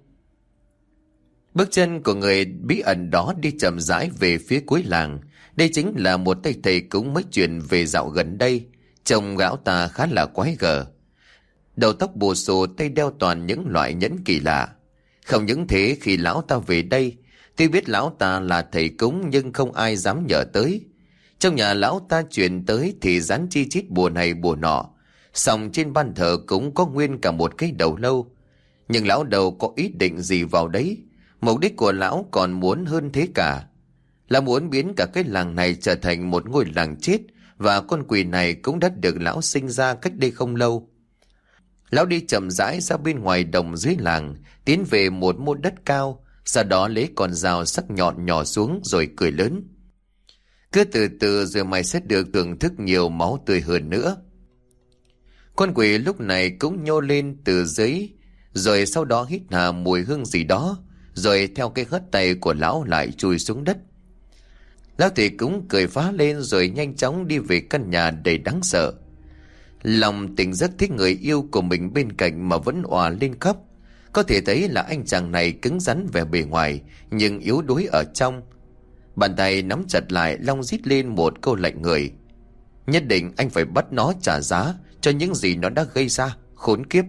Bước chân của người bí ẩn đó đi chậm rãi về phía cuối làng. Đây chính là một tay thầy cúng mới chuyển về dạo gần đây. Trông gã ta khá là quái gở. Đầu tóc bù xù, tay đeo toàn những loại nhẫn kỳ lạ. Không những thế, khi lão ta về đây, tuy biết lão ta là thầy cúng nhưng không ai dám nhờ tới. Trong nhà lão ta chuyển tới thì dán chi chít bùa này bùa nọ. Song trên ban thờ cũng có nguyên cả một cái đầu lâu. Nhưng lão đầu có ý định gì vào đấy? Mục đích của lão còn muốn hơn thế cả. Lão muốn biến cả cái làng này trở thành một ngôi làng chết, và con quỷ này cũng đã được lão sinh ra cách đây không lâu. Lão đi chậm rãi ra bên ngoài đồng dưới làng, tiến về một mô đất cao, sau đó lấy con dao sắc nhọn nhỏ xuống rồi cười lớn. Cứ từ từ rồi mày sẽ được thưởng thức nhiều máu tươi hơn nữa. Con quỷ lúc này cũng nhô lên từ dưới, rồi sau đó hít hà mùi hương gì đó, rồi theo cái hất tay của lão lại chui xuống đất. Lão thì cũng cười phá lên rồi nhanh chóng đi về căn nhà đầy đáng sợ. Lòng tỉnh giấc thấy người yêu của mình bên cạnh mà vẫn òa lên khóc. Có thể thấy là anh chàng này cứng rắn vẻ bề ngoài nhưng yếu đuối ở trong. Bàn tay nắm chặt lại, Long rít lên một câu lạnh người. Nhất định anh phải bắt nó trả giá cho những gì nó đã gây ra, khốn kiếp.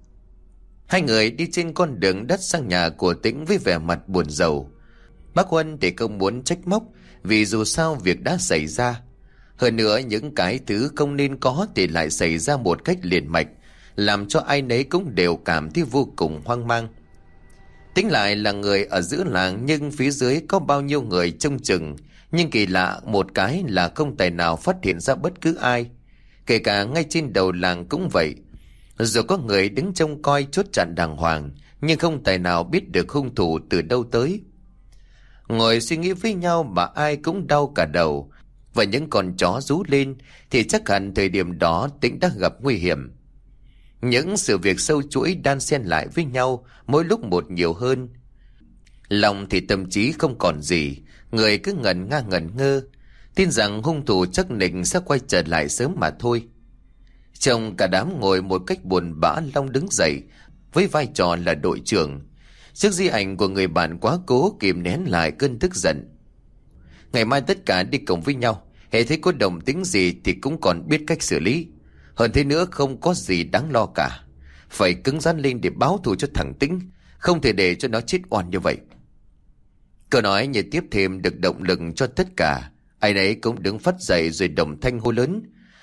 Hai người đi trên con đường đất sang nhà của Tĩnh với vẻ mặt buồn rầu. Bác Huân thì không muốn trách móc, vì dù sao việc đã xảy ra. Hơn nữa những cái thứ không nên có thì lại xảy ra một cách liền mạch, làm cho ai nấy cũng đều cảm thấy vô cùng hoang mang. Tĩnh lại là người ở giữa làng, nhưng phía dưới có bao nhiêu người trông chừng. Nhưng kỳ lạ một cái là không tài nào phát hiện ra bất cứ ai. Kể cả ngay trên đầu làng cũng vậy. Dù có người đứng trông coi chốt chặn đàng hoàng, nhưng không tài nào biết được hung thủ từ đâu tới. Ngồi suy nghĩ với nhau mà ai cũng đau cả đầu. Và những con chó rú lên thì chắc hẳn thời điểm đó Tĩnh đã gặp nguy hiểm. Những sự việc sâu chuỗi đan xen lại với nhau, mỗi lúc một nhiều hơn. Lòng thì tâm trí không còn gì, người cứ ngẩn ngơ, tin rằng hung thủ chắc nịch sẽ quay trở lại sớm mà thôi. Trong cả đám ngồi một cách buồn bã, Long đứng dậy với vai trò là đội trưởng. Trước di ảnh của người bạn quá cố kìm nén lại cơn tức giận. Ngày mai tất cả đi cùng với nhau, hễ thấy có động tĩnh gì thì cũng còn biết cách xử lý. Hơn thế nữa không có gì đáng lo cả. Phải cứng rắn lên để báo thù cho thằng Tĩnh, không thể để cho nó chết oan như vậy. Câu nói như tiếp thêm được động lực cho tất cả. Ai nấy cũng đứng phắt dậy rồi đồng thanh hô lớn.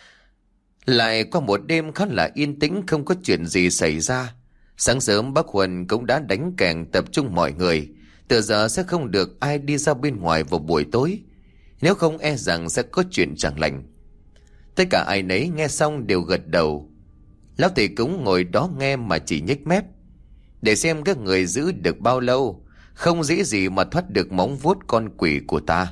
Lại qua một đêm khá là yên tĩnh, không có chuyện gì xảy ra. Sáng sớm bác Huân cũng đã đánh kèn tập trung mọi người. Từ giờ sẽ không được ai đi ra bên ngoài vào buổi tối, nếu không e rằng sẽ có chuyện chẳng lành. Tất cả ai nấy nghe xong đều gật đầu. Lão thầy cũng ngồi đó nghe mà chỉ nhếch mép. Để xem các người giữ được bao lâu, không dễ gì mà thoát được móng vuốt con quỷ của ta.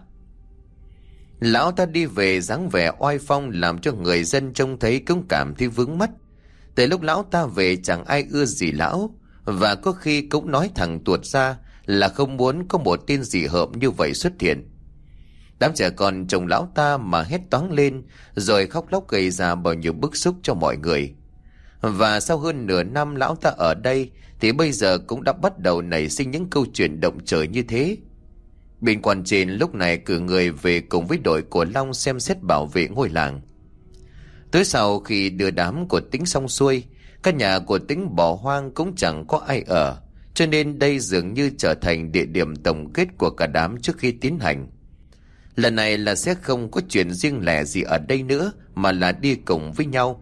Lão ta đi về dáng vẻ oai phong làm cho người dân trông thấy cũng cảm thấy vướng mắt. Từ lúc lão ta về chẳng ai ưa gì lão, và có khi cũng nói thẳng tuột ra là không muốn có một tên dị hợm như vậy xuất hiện. Đám trẻ con chồng lão ta mà hét toáng lên, rồi khóc lóc gây ra bao nhiêu bức xúc cho mọi người. Và sau hơn nửa năm lão ta ở đây thì bây giờ cũng đã bắt đầu nảy sinh những câu chuyện động trời như thế. Bên quan trên lúc này cử người về cùng với đội của Long xem xét bảo vệ ngôi làng. Tới sau khi đưa đám của Tính xong xuôi, căn nhà của Tính bỏ hoang cũng chẳng có ai ở, cho nên đây dường như trở thành địa điểm tổng kết của cả đám trước khi tiến hành. Lần này là sẽ không có chuyện riêng lẻ gì ở đây nữa, mà là đi cùng với nhau.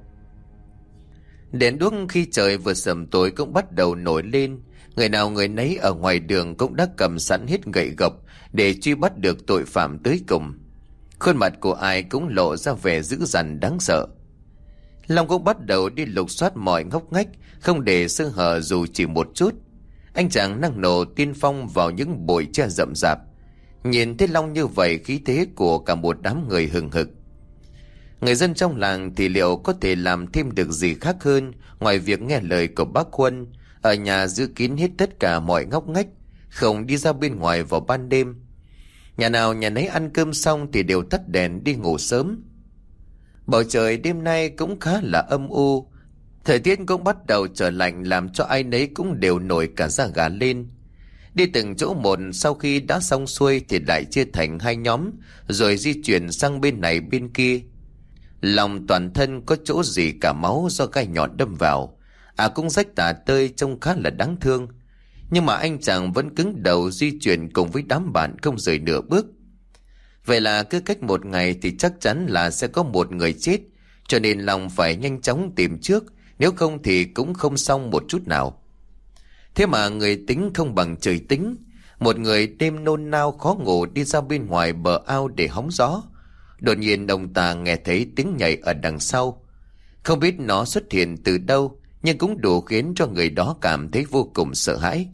Đèn đuốc khi trời vừa sầm tối cũng bắt đầu nổi lên. Người nào người nấy ở ngoài đường cũng đã cầm sẵn hết gậy gộc để truy bắt được tội phạm tới cùng. Khuôn mặt của ai cũng lộ ra vẻ dữ dằn đáng sợ. Long cũng bắt đầu đi lục soát mọi ngóc ngách, không để sơ hở dù chỉ một chút. Anh chàng năng nổ tiên phong vào những bụi tre rậm rạp. Nhìn thấy Long như vậy, khí thế của cả một đám người hừng hực. Người dân trong làng thì liệu có thể làm thêm được gì khác hơn ngoài việc nghe lời của bác Quân, ở nhà giữ kín hết tất cả mọi ngóc ngách, không đi ra bên ngoài vào ban đêm. Nhà nào nhà nấy ăn cơm xong thì đều tắt đèn đi ngủ sớm. Bầu trời đêm nay cũng khá là âm u, thời tiết cũng bắt đầu trở lạnh làm cho ai nấy cũng đều nổi cả da gà lên. Đi từng chỗ một, sau khi đã xong xuôi thì lại chia thành hai nhóm, rồi di chuyển sang bên này bên kia. Lòng toàn thân có chỗ gì cả máu do gai nhọn đâm vào, cũng rách tả tơi trông khá là đáng thương. Nhưng mà anh chàng vẫn cứng đầu di chuyển cùng với đám bạn không rời nửa bước. Vậy là cứ cách một ngày thì chắc chắn là sẽ có một người chết, cho nên Long phải nhanh chóng tìm trước, nếu không thì cũng không xong một chút nào. Thế mà người tính không bằng trời tính. Một người đêm nôn nao khó ngủ đi ra bên ngoài bờ ao để hóng gió. Đột nhiên ông ta nghe thấy tiếng nhảy ở đằng sau. Không biết nó xuất hiện từ đâu, nhưng cũng đủ khiến cho người đó cảm thấy vô cùng sợ hãi.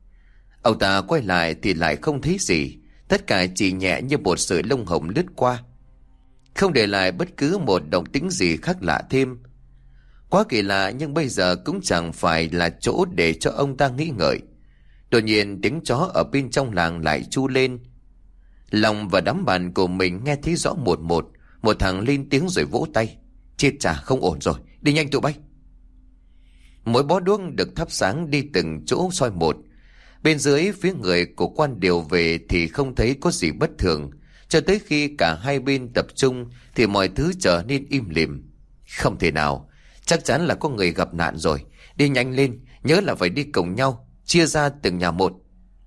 Ông ta quay lại thì lại không thấy gì, tất cả chỉ nhẹ như một sợi lông hồng lướt qua, không để lại bất cứ một động tĩnh gì khác lạ thêm. Quá kỳ lạ, nhưng bây giờ cũng chẳng phải là chỗ để cho ông ta nghĩ ngợi. Đột nhiên tiếng chó ở bên trong làng lại tru lên. Long và đám bạn của mình nghe thấy rõ một thằng lên tiếng rồi vỗ tay. Chết chà, không ổn rồi, đi nhanh tụi bay. Mỗi bó đuốc được thắp sáng đi từng chỗ soi một. Bên dưới phía người của quan điều về thì không thấy có gì bất thường, cho tới khi cả hai bên tập trung thì mọi thứ trở nên im lìm. Không thể nào, chắc chắn là có người gặp nạn rồi. Đi nhanh lên, nhớ là phải đi cùng nhau, chia ra từng nhà một.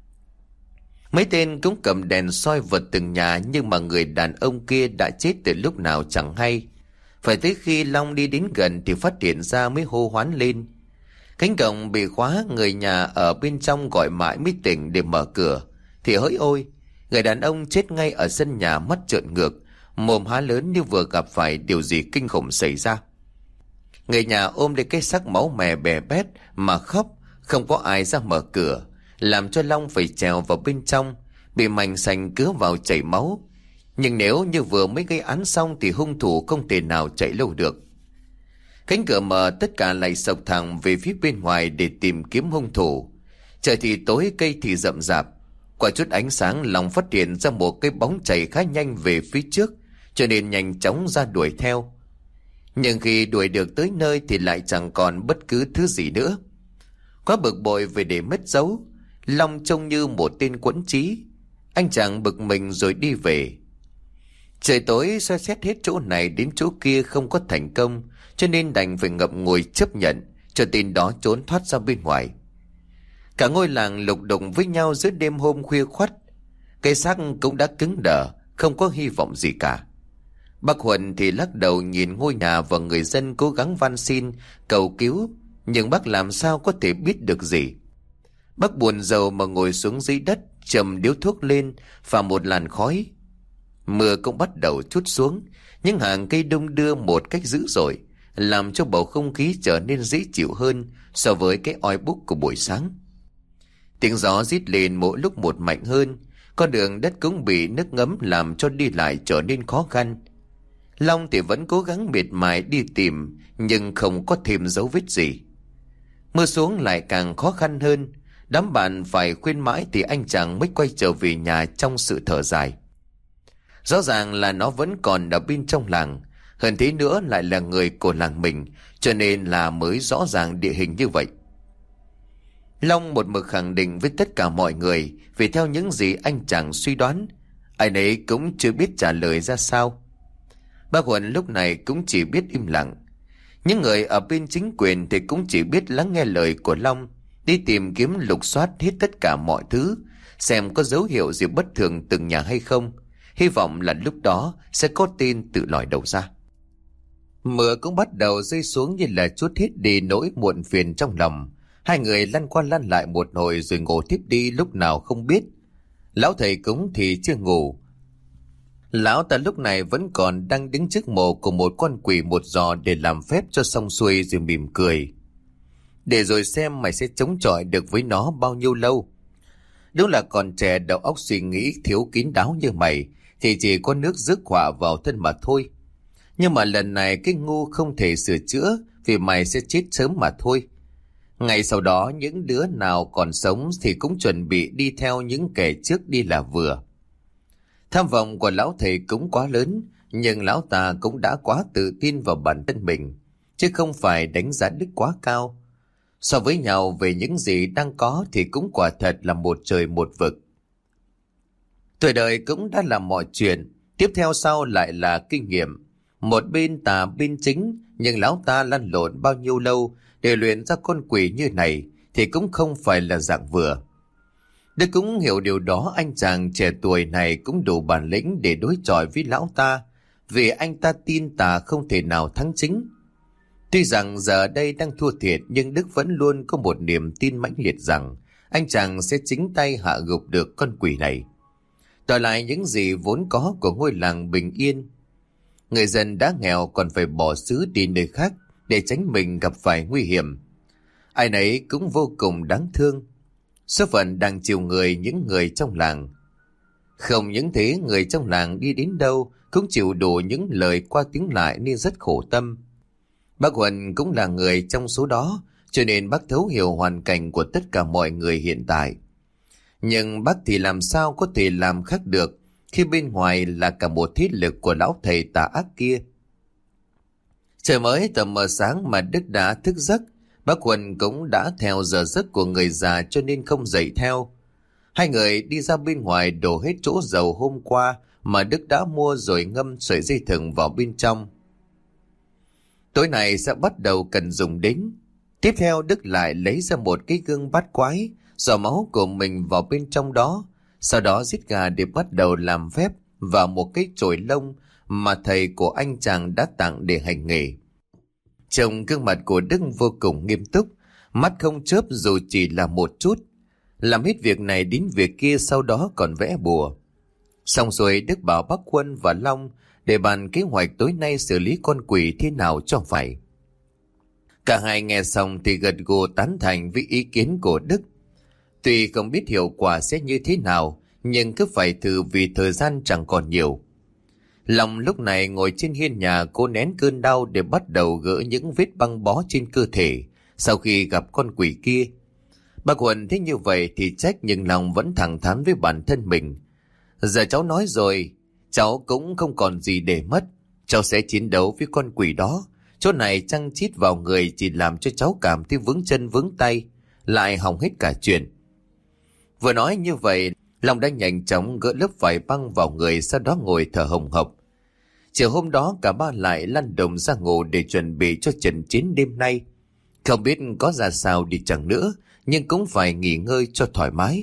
Mấy tên cũng cầm đèn soi vào từng nhà, nhưng mà người đàn ông kia đã chết từ lúc nào chẳng hay. Phải tới khi Long đi đến gần thì phát hiện ra mới hô hoán lên. Cánh cổng bị khóa, người nhà ở bên trong gọi mãi mới tỉnh để mở cửa. Thì hỡi ôi, người đàn ông chết ngay ở sân nhà, mắt trợn ngược, mồm há lớn như vừa gặp phải điều gì kinh khủng xảy ra. Người nhà ôm lấy cái xác máu mè bè bét mà khóc, không có ai ra mở cửa, làm cho Long phải trèo vào bên trong, bị mảnh sành cứa vào chảy máu. Nhưng nếu như vừa mới gây án xong thì hung thủ không thể nào chạy lâu được. Cánh cửa mở, tất cả lại sộc thẳng về phía bên ngoài để tìm kiếm hung thủ. Trời thì tối, cây thì rậm rạp. Qua chút ánh sáng, Long phát hiện ra một cái bóng chạy khá nhanh về phía trước, cho nên nhanh chóng ra đuổi theo. Nhưng khi đuổi được tới nơi thì lại chẳng còn bất cứ thứ gì nữa. Quá bực bội về để mất dấu, Long trông như một tên quẫn trí. Anh chàng bực mình rồi đi về. Trời tối, soi xét hết chỗ này đến chỗ kia không có thành công, cho nên đành phải ngậm ngùi chấp nhận cho tên đó trốn thoát ra bên ngoài. Cả ngôi làng lục đục với nhau giữa đêm hôm khuya khoắt. Cây xác cũng đã cứng đờ, không có hy vọng gì cả. Bác Huân thì lắc đầu nhìn ngôi nhà và người dân cố gắng van xin, cầu cứu, nhưng bác làm sao có thể biết được gì. Bác buồn rầu mà ngồi xuống dưới đất, châm điếu thuốc lên, phả một làn khói. Mưa cũng bắt đầu trút xuống, những hàng cây đung đưa một cách dữ dội, làm cho bầu không khí trở nên dễ chịu hơn so với cái oi bức của buổi sáng. Tiếng gió rít lên mỗi lúc một mạnh hơn, con đường đất cũng bị nước ngấm làm cho đi lại trở nên khó khăn. Long thì vẫn cố gắng miệt mài đi tìm, nhưng không có thêm dấu vết gì. Mưa xuống lại càng khó khăn hơn. Đám bạn phải khuyên mãi thì anh chàng mới quay trở về nhà trong sự thở dài. Rõ ràng là nó vẫn còn ở bên trong làng. Hơn thế nữa lại là người của làng mình, cho nên là mới rõ ràng địa hình như vậy. Long một mực khẳng định với tất cả mọi người, vì theo những gì anh chàng suy đoán, ai nấy cũng chưa biết trả lời ra sao. Bác Huân lúc này cũng chỉ biết im lặng. Những người ở bên chính quyền thì cũng chỉ biết lắng nghe lời của Long, đi tìm kiếm lục soát hết tất cả mọi thứ, xem có dấu hiệu gì bất thường từng nhà hay không. Hy vọng là lúc đó sẽ có tin tự lòi đầu ra. Mưa cũng bắt đầu rơi xuống như là trút hết đi nỗi muộn phiền trong lòng. Hai người lăn qua lăn lại một hồi rồi ngủ thiếp đi lúc nào không biết. Lão thầy cúng thì chưa ngủ. Lão ta lúc này vẫn còn đang đứng trước mộ của một con quỷ một giò để làm phép cho xong xuôi rồi mỉm cười. Để rồi xem mày sẽ chống chọi được với nó bao nhiêu lâu. Đúng là còn trẻ đầu óc suy nghĩ thiếu kín đáo như mày thì chỉ có nước rước họa vào thân mà thôi. Nhưng mà lần này cái ngu không thể sửa chữa, vì mày sẽ chết sớm mà thôi. Ngày sau đó những đứa nào còn sống thì cũng chuẩn bị đi theo những kẻ trước đi là vừa. Tham vọng của lão thầy cũng quá lớn, nhưng lão ta cũng đã quá tự tin vào bản thân mình, chứ không phải đánh giá đức quá cao. So với nhau về những gì đang có thì cũng quả thật là một trời một vực. Tuổi đời cũng đã làm mọi chuyện, tiếp theo sau lại là kinh nghiệm. Một bên tà bên chính, nhưng lão ta lăn lộn bao nhiêu lâu để luyện ra con quỷ như này thì cũng không phải là dạng vừa. Đức cũng hiểu điều đó, anh chàng trẻ tuổi này cũng đủ bản lĩnh để đối chọi với lão ta, vì anh ta tin tà không thể nào thắng chính. Tuy rằng giờ đây đang thua thiệt, nhưng Đức vẫn luôn có một niềm tin mãnh liệt rằng anh chàng sẽ chính tay hạ gục được con quỷ này, đòi lại những gì vốn có của ngôi làng bình yên. Người dân đã nghèo còn phải bỏ xứ đi nơi khác để tránh mình gặp phải nguy hiểm. Ai nấy cũng vô cùng đáng thương. Số phận đang chiều những người trong làng. Không những thế, người trong làng đi đến đâu cũng chịu đủ những lời qua tiếng lại nên rất khổ tâm. Bác Huân cũng là người trong số đó, cho nên bác thấu hiểu hoàn cảnh của tất cả mọi người hiện tại. Nhưng bác thì làm sao có thể làm khác được khi bên ngoài là cả một thế lực của lão thầy tà ác kia. Trời mới tầm mờ sáng mà Đức đã thức giấc. Bác Huân cũng đã theo giờ giấc của người già cho nên không dậy theo. Hai người đi ra bên ngoài đổ hết chỗ dầu hôm qua mà Đức đã mua rồi ngâm sợi dây thừng vào bên trong. Tối nay sẽ bắt đầu cần dùng đến. Tiếp theo Đức lại lấy ra một cái gương bát quái, giò máu của mình vào bên trong đó, sau đó giết gà để bắt đầu làm phép vào một cái chổi lông mà thầy của anh chàng đã tặng để hành nghề. Trông gương mặt của Đức vô cùng nghiêm túc, mắt không chớp dù chỉ là một chút. Làm hết việc này đến việc kia, sau đó còn vẽ bùa. Xong rồi Đức bảo bác Huân và Long để bàn kế hoạch tối nay xử lý con quỷ thế nào cho phải. Cả hai nghe xong thì gật gù tán thành với ý kiến của Đức. Tuy không biết hiệu quả sẽ như thế nào, nhưng cứ phải thử vì thời gian chẳng còn nhiều. Long lúc này ngồi trên hiên nhà cố nén cơn đau để bắt đầu gỡ những vết băng bó trên cơ thể sau khi gặp con quỷ kia. Bác Huân thấy như vậy thì trách, nhưng lòng vẫn thẳng thắn với bản thân mình. Giờ cháu nói rồi, cháu cũng không còn gì để mất. Cháu sẽ chiến đấu với con quỷ đó. Chỗ này chăng chít vào người chỉ làm cho cháu cảm thấy vướng chân vướng tay, lại hỏng hết cả chuyện. Vừa nói như vậy, Long đã nhanh chóng gỡ lớp vải băng vào người, sau đó ngồi thở hồng hộc. Chiều hôm đó cả ba lại lăn đồng ra ngủ để chuẩn bị cho trận chiến đêm nay. Không biết có ra sao đi chẳng nữa, nhưng cũng phải nghỉ ngơi cho thoải mái.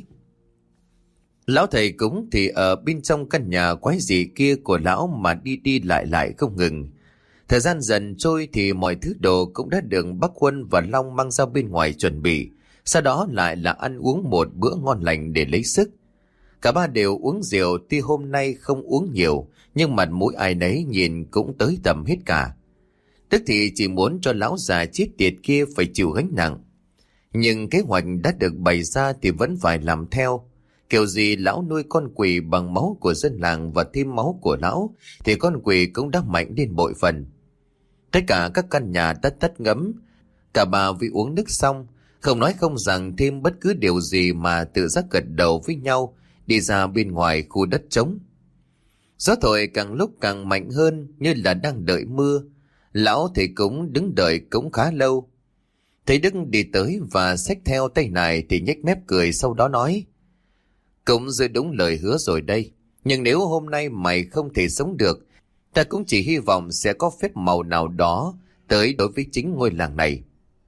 Lão thầy cúng thì ở bên trong căn nhà quái dị kia của lão mà đi đi lại không ngừng. Thời gian dần trôi thì mọi thứ đồ cũng đã được bác Huân và Long mang ra bên ngoài chuẩn bị. Sau đó lại là ăn uống một bữa ngon lành để lấy sức. Cả ba đều uống rượu, tuy hôm nay không uống nhiều, nhưng mặt mũi ai nấy nhìn cũng tới tầm hết cả. Tức thì chỉ muốn cho lão già chết tiệt kia phải chịu gánh nặng. Nhưng kế hoạch đã được bày ra thì vẫn phải làm theo. Kiểu gì lão nuôi con quỷ bằng máu của dân làng và thêm máu của lão, thì con quỷ cũng đã mạnh lên bội phần. Tất cả các căn nhà đã tắt ngấm. Cả bà vì uống nước xong, không nói không rằng thêm bất cứ điều gì mà tự giác gật đầu với nhau, đi ra bên ngoài khu đất trống. Gió thổi càng lúc càng mạnh hơn, như là đang đợi mưa. Lão thầy cúng đứng đợi cũng khá lâu. Thầy Đức đi tới và xách theo tay này thì nhếch mép cười, sau đó nói: "Cũng giữ đúng lời hứa rồi đây. Nhưng nếu hôm nay mày không thể sống được, ta cũng chỉ hy vọng sẽ có phép màu nào đó tới đối với chính ngôi làng này."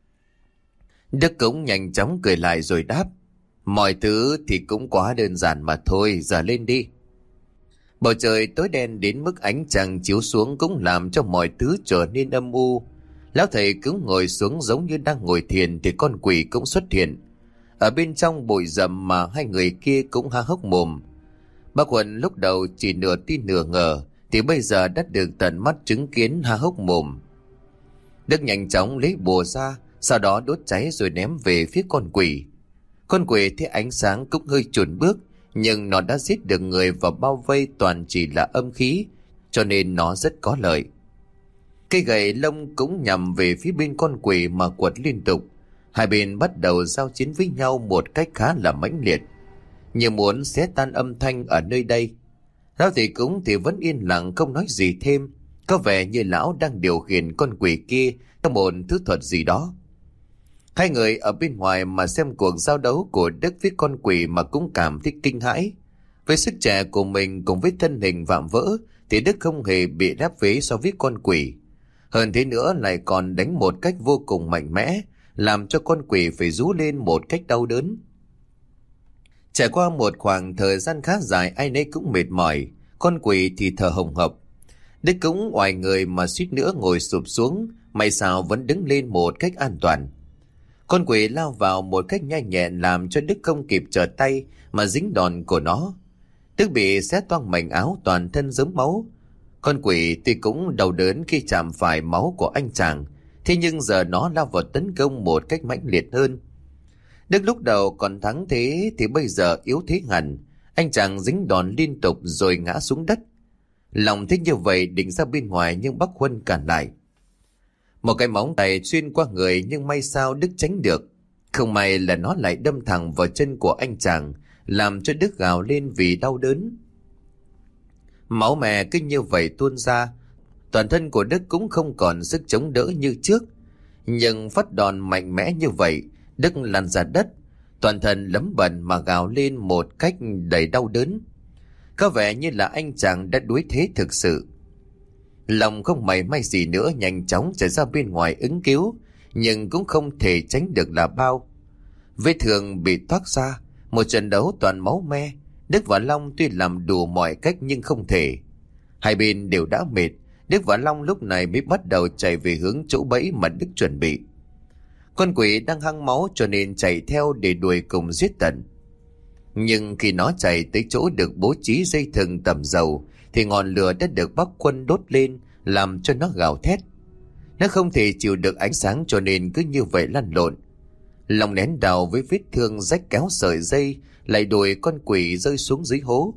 Đức cũng nhanh chóng cười lại rồi đáp: "Mọi thứ thì cũng quá đơn giản mà thôi, giờ lên đi." Bầu trời tối đen đến mức ánh trăng chiếu xuống cũng làm cho mọi thứ trở nên âm u. Lão thầy cứ ngồi xuống giống như đang ngồi thiền thì con quỷ cũng xuất hiện. Ở bên trong bụi rậm mà hai người kia cũng há hốc mồm. Bác Huân lúc đầu chỉ nửa tin nửa ngờ, thì bây giờ đã được tận mắt chứng kiến há hốc mồm. Đức nhanh chóng lấy bùa ra, sau đó đốt cháy rồi ném về phía con quỷ. Con quỷ thấy ánh sáng cũng hơi chùn bước, nhưng nó đã giết được người và bao vây toàn chỉ là âm khí, cho nên nó rất có lợi. Cây gậy lông cũng nhằm về phía bên con quỷ mà quật liên tục. Hai bên bắt đầu giao chiến với nhau một cách khá là mãnh liệt, như muốn xé tan âm thanh ở nơi đây. Lão thầy cúng thì vẫn yên lặng không nói gì thêm, có vẻ như lão đang điều khiển con quỷ kia theo một thứ thuật gì đó. Hai người ở bên ngoài mà xem cuộc giao đấu của Đức với con quỷ mà cũng cảm thấy kinh hãi. Với sức trẻ của mình cùng với thân hình vạm vỡ thì Đức không hề bị đáp vế so với con quỷ. Hơn thế nữa lại còn đánh một cách vô cùng mạnh mẽ, làm cho con quỷ phải rú lên một cách đau đớn. Trải qua một khoảng thời gian khá dài, ai nấy cũng mệt mỏi, con quỷ thì thở hồng hộc. Đức cũng oải người mà suýt nữa ngồi sụp xuống, may sao vẫn đứng lên một cách an toàn. Con quỷ lao vào một cách nhanh nhẹn làm cho Đức không kịp trở tay mà dính đòn của nó. Đức bị xé toang mảnh áo, toàn thân rớm máu. Con quỷ thì cũng đau đớn khi chạm phải máu của anh chàng, thế nhưng giờ nó lao vào tấn công một cách mãnh liệt hơn. Đức lúc đầu còn thắng thế thì bây giờ yếu thế hẳn. Anh chàng dính đòn liên tục rồi ngã xuống đất. Lòng thích như vậy định ra bên ngoài nhưng bác Huân cản lại. Một cái móng tay xuyên qua người nhưng may sao Đức tránh được. Không may là nó lại đâm thẳng vào chân của anh chàng, làm cho Đức gào lên vì đau đớn. Máu mè cứ như vậy tuôn ra, toàn thân của Đức cũng không còn sức chống đỡ như trước. Nhưng phát đòn mạnh mẽ như vậy, Đức lăn ra đất, toàn thân lấm bẩn mà gào lên một cách đầy đau đớn. Có vẻ như là anh chàng đã đuối thế thực sự. Lòng không mảy may gì nữa nhanh chóng chạy ra bên ngoài ứng cứu, nhưng cũng không thể tránh được là bao. Vết thương bị toát ra, một trận đấu toàn máu me. Đức và Long tuy làm đủ mọi cách nhưng không thể. Hai bên đều đã mệt, Đức và Long lúc này mới bắt đầu chạy về hướng chỗ bẫy mà Đức chuẩn bị. Con quỷ đang hăng máu cho nên chạy theo để đuổi cùng giết tận. Nhưng khi nó chạy tới chỗ được bố trí dây thừng tẩm dầu thì ngọn lửa đã được bác Quân đốt lên, làm cho nó gào thét. Nó không thể chịu được ánh sáng cho nên cứ như vậy lăn lộn. Lòng nén đào với vết thương rách kéo sợi dây lại đuổi con quỷ rơi xuống dưới hố.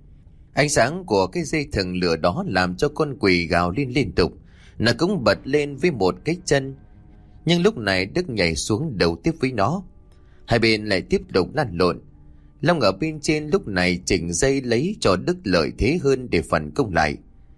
Ánh sáng của cái dây thừng lửa đó làm cho con quỷ gào lên liên tục. Nó cũng bật lên với một cái chân, nhưng lúc này Đức nhảy xuống đầu tiếp với nó. Hai bên lại tiếp tục lăn lộn. Long ở bên trên lúc này chỉnh dây lấy cho Đức lợi thế hơn để phản công lại.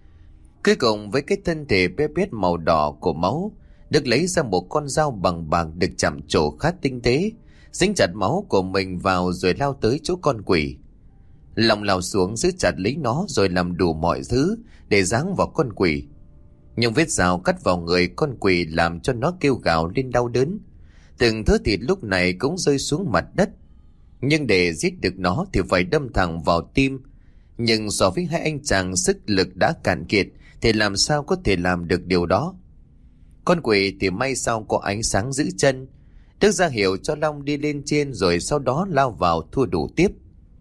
Cuối cùng với cái thân thể bé bét màu đỏ của máu, Đức lấy ra một con dao bằng bạc được chạm trổ khá tinh tế, dính chặt máu của mình vào rồi lao tới chỗ con quỷ. Long lao xuống giữ chặt lấy nó rồi làm đủ mọi thứ để giáng vào con quỷ. Nhưng vết dao cắt vào người con quỷ làm cho nó kêu gào lên đau đớn. Từng thớ thịt lúc này cũng rơi xuống mặt đất. Nhưng để giết được nó thì phải đâm thẳng vào tim. Nhưng so với hai anh chàng sức lực đã cạn kiệt thì làm sao có thể làm được điều đó. Con quỷ thì may sao có ánh sáng giữ chân. Đức ra hiệu cho Long đi lên trên rồi sau đó lao vào thua đủ tiếp.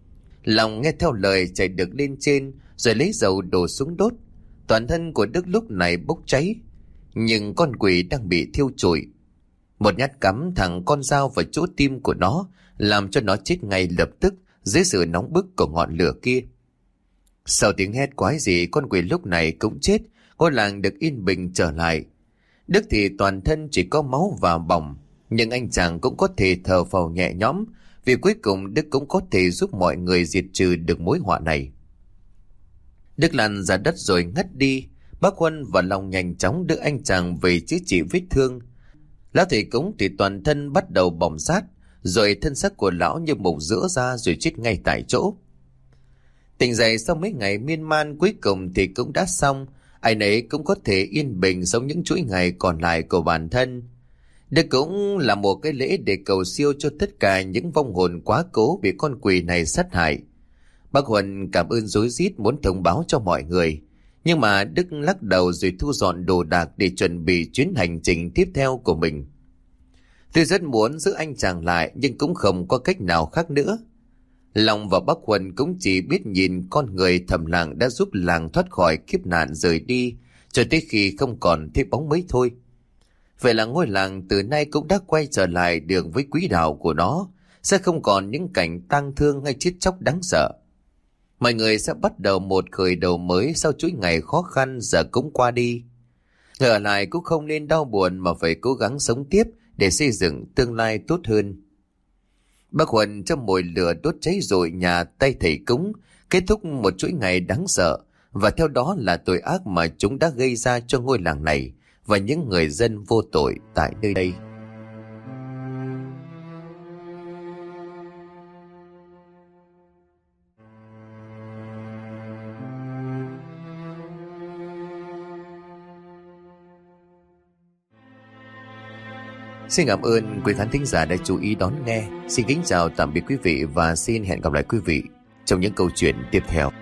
Long nghe theo lời chạy được lên trên rồi lấy dầu đổ xuống đốt. Toàn thân của Đức lúc này bốc cháy, nhưng con quỷ đang bị thiêu trụi. Một nhát cắm thẳng con dao vào chỗ tim của nó, làm cho nó chết ngay lập tức dưới sự nóng bức của ngọn lửa kia. Sau tiếng hét quái dị, con quỷ lúc này cũng chết, ngôi làng được yên bình trở lại. Đức thì toàn thân chỉ có máu và bỏng, nhưng anh chàng cũng có thể thở phào nhẹ nhõm, vì cuối cùng Đức cũng có thể giúp mọi người diệt trừ được mối họa này. Đức lăn ra đất rồi ngất đi. Bác Huân và Long nhanh chóng đưa anh chàng về chữa trị vết thương. Lão thầy cúng thì toàn thân bắt đầu bỏng rát, rồi thân xác của lão như mục rữa ra rồi chết ngay tại chỗ. Tỉnh dậy sau mấy ngày miên man, cuối cùng thì cũng đã xong. Ai nấy cũng có thể yên bình sống những chuỗi ngày còn lại của bản thân. Đây cũng là một cái lễ để cầu siêu cho tất cả những vong hồn quá cố bị con quỷ này sát hại. Bác Huân cảm ơn rối rít muốn thông báo cho mọi người, nhưng mà Đức lắc đầu rồi thu dọn đồ đạc để chuẩn bị chuyến hành trình tiếp theo của mình. Tôi rất muốn giữ anh chàng lại, nhưng cũng không có cách nào khác nữa. Long và bác Huân cũng chỉ biết nhìn con người thầm lặng đã giúp làng thoát khỏi kiếp nạn rời đi, cho tới khi không còn thấy bóng mấy thôi. Vậy là ngôi làng từ nay cũng đã quay trở lại đường với quỹ đạo của nó, sẽ không còn những cảnh tang thương hay chết chóc đáng sợ. Mọi người sẽ bắt đầu một khởi đầu mới sau chuỗi ngày khó khăn giờ cũng qua đi. Người ở lại cũng không nên đau buồn mà phải cố gắng sống tiếp để xây dựng tương lai tốt hơn. Bác Huân trong mồi lửa đốt cháy rụi nhà tay thầy cúng, kết thúc một chuỗi ngày đáng sợ, và theo đó là tội ác mà chúng đã gây ra cho ngôi làng này và những người dân vô tội tại nơi đây. Xin cảm ơn quý khán thính giả đã chú ý đón nghe. Xin kính chào tạm biệt quý vị và xin hẹn gặp lại quý vị trong những câu chuyện tiếp theo.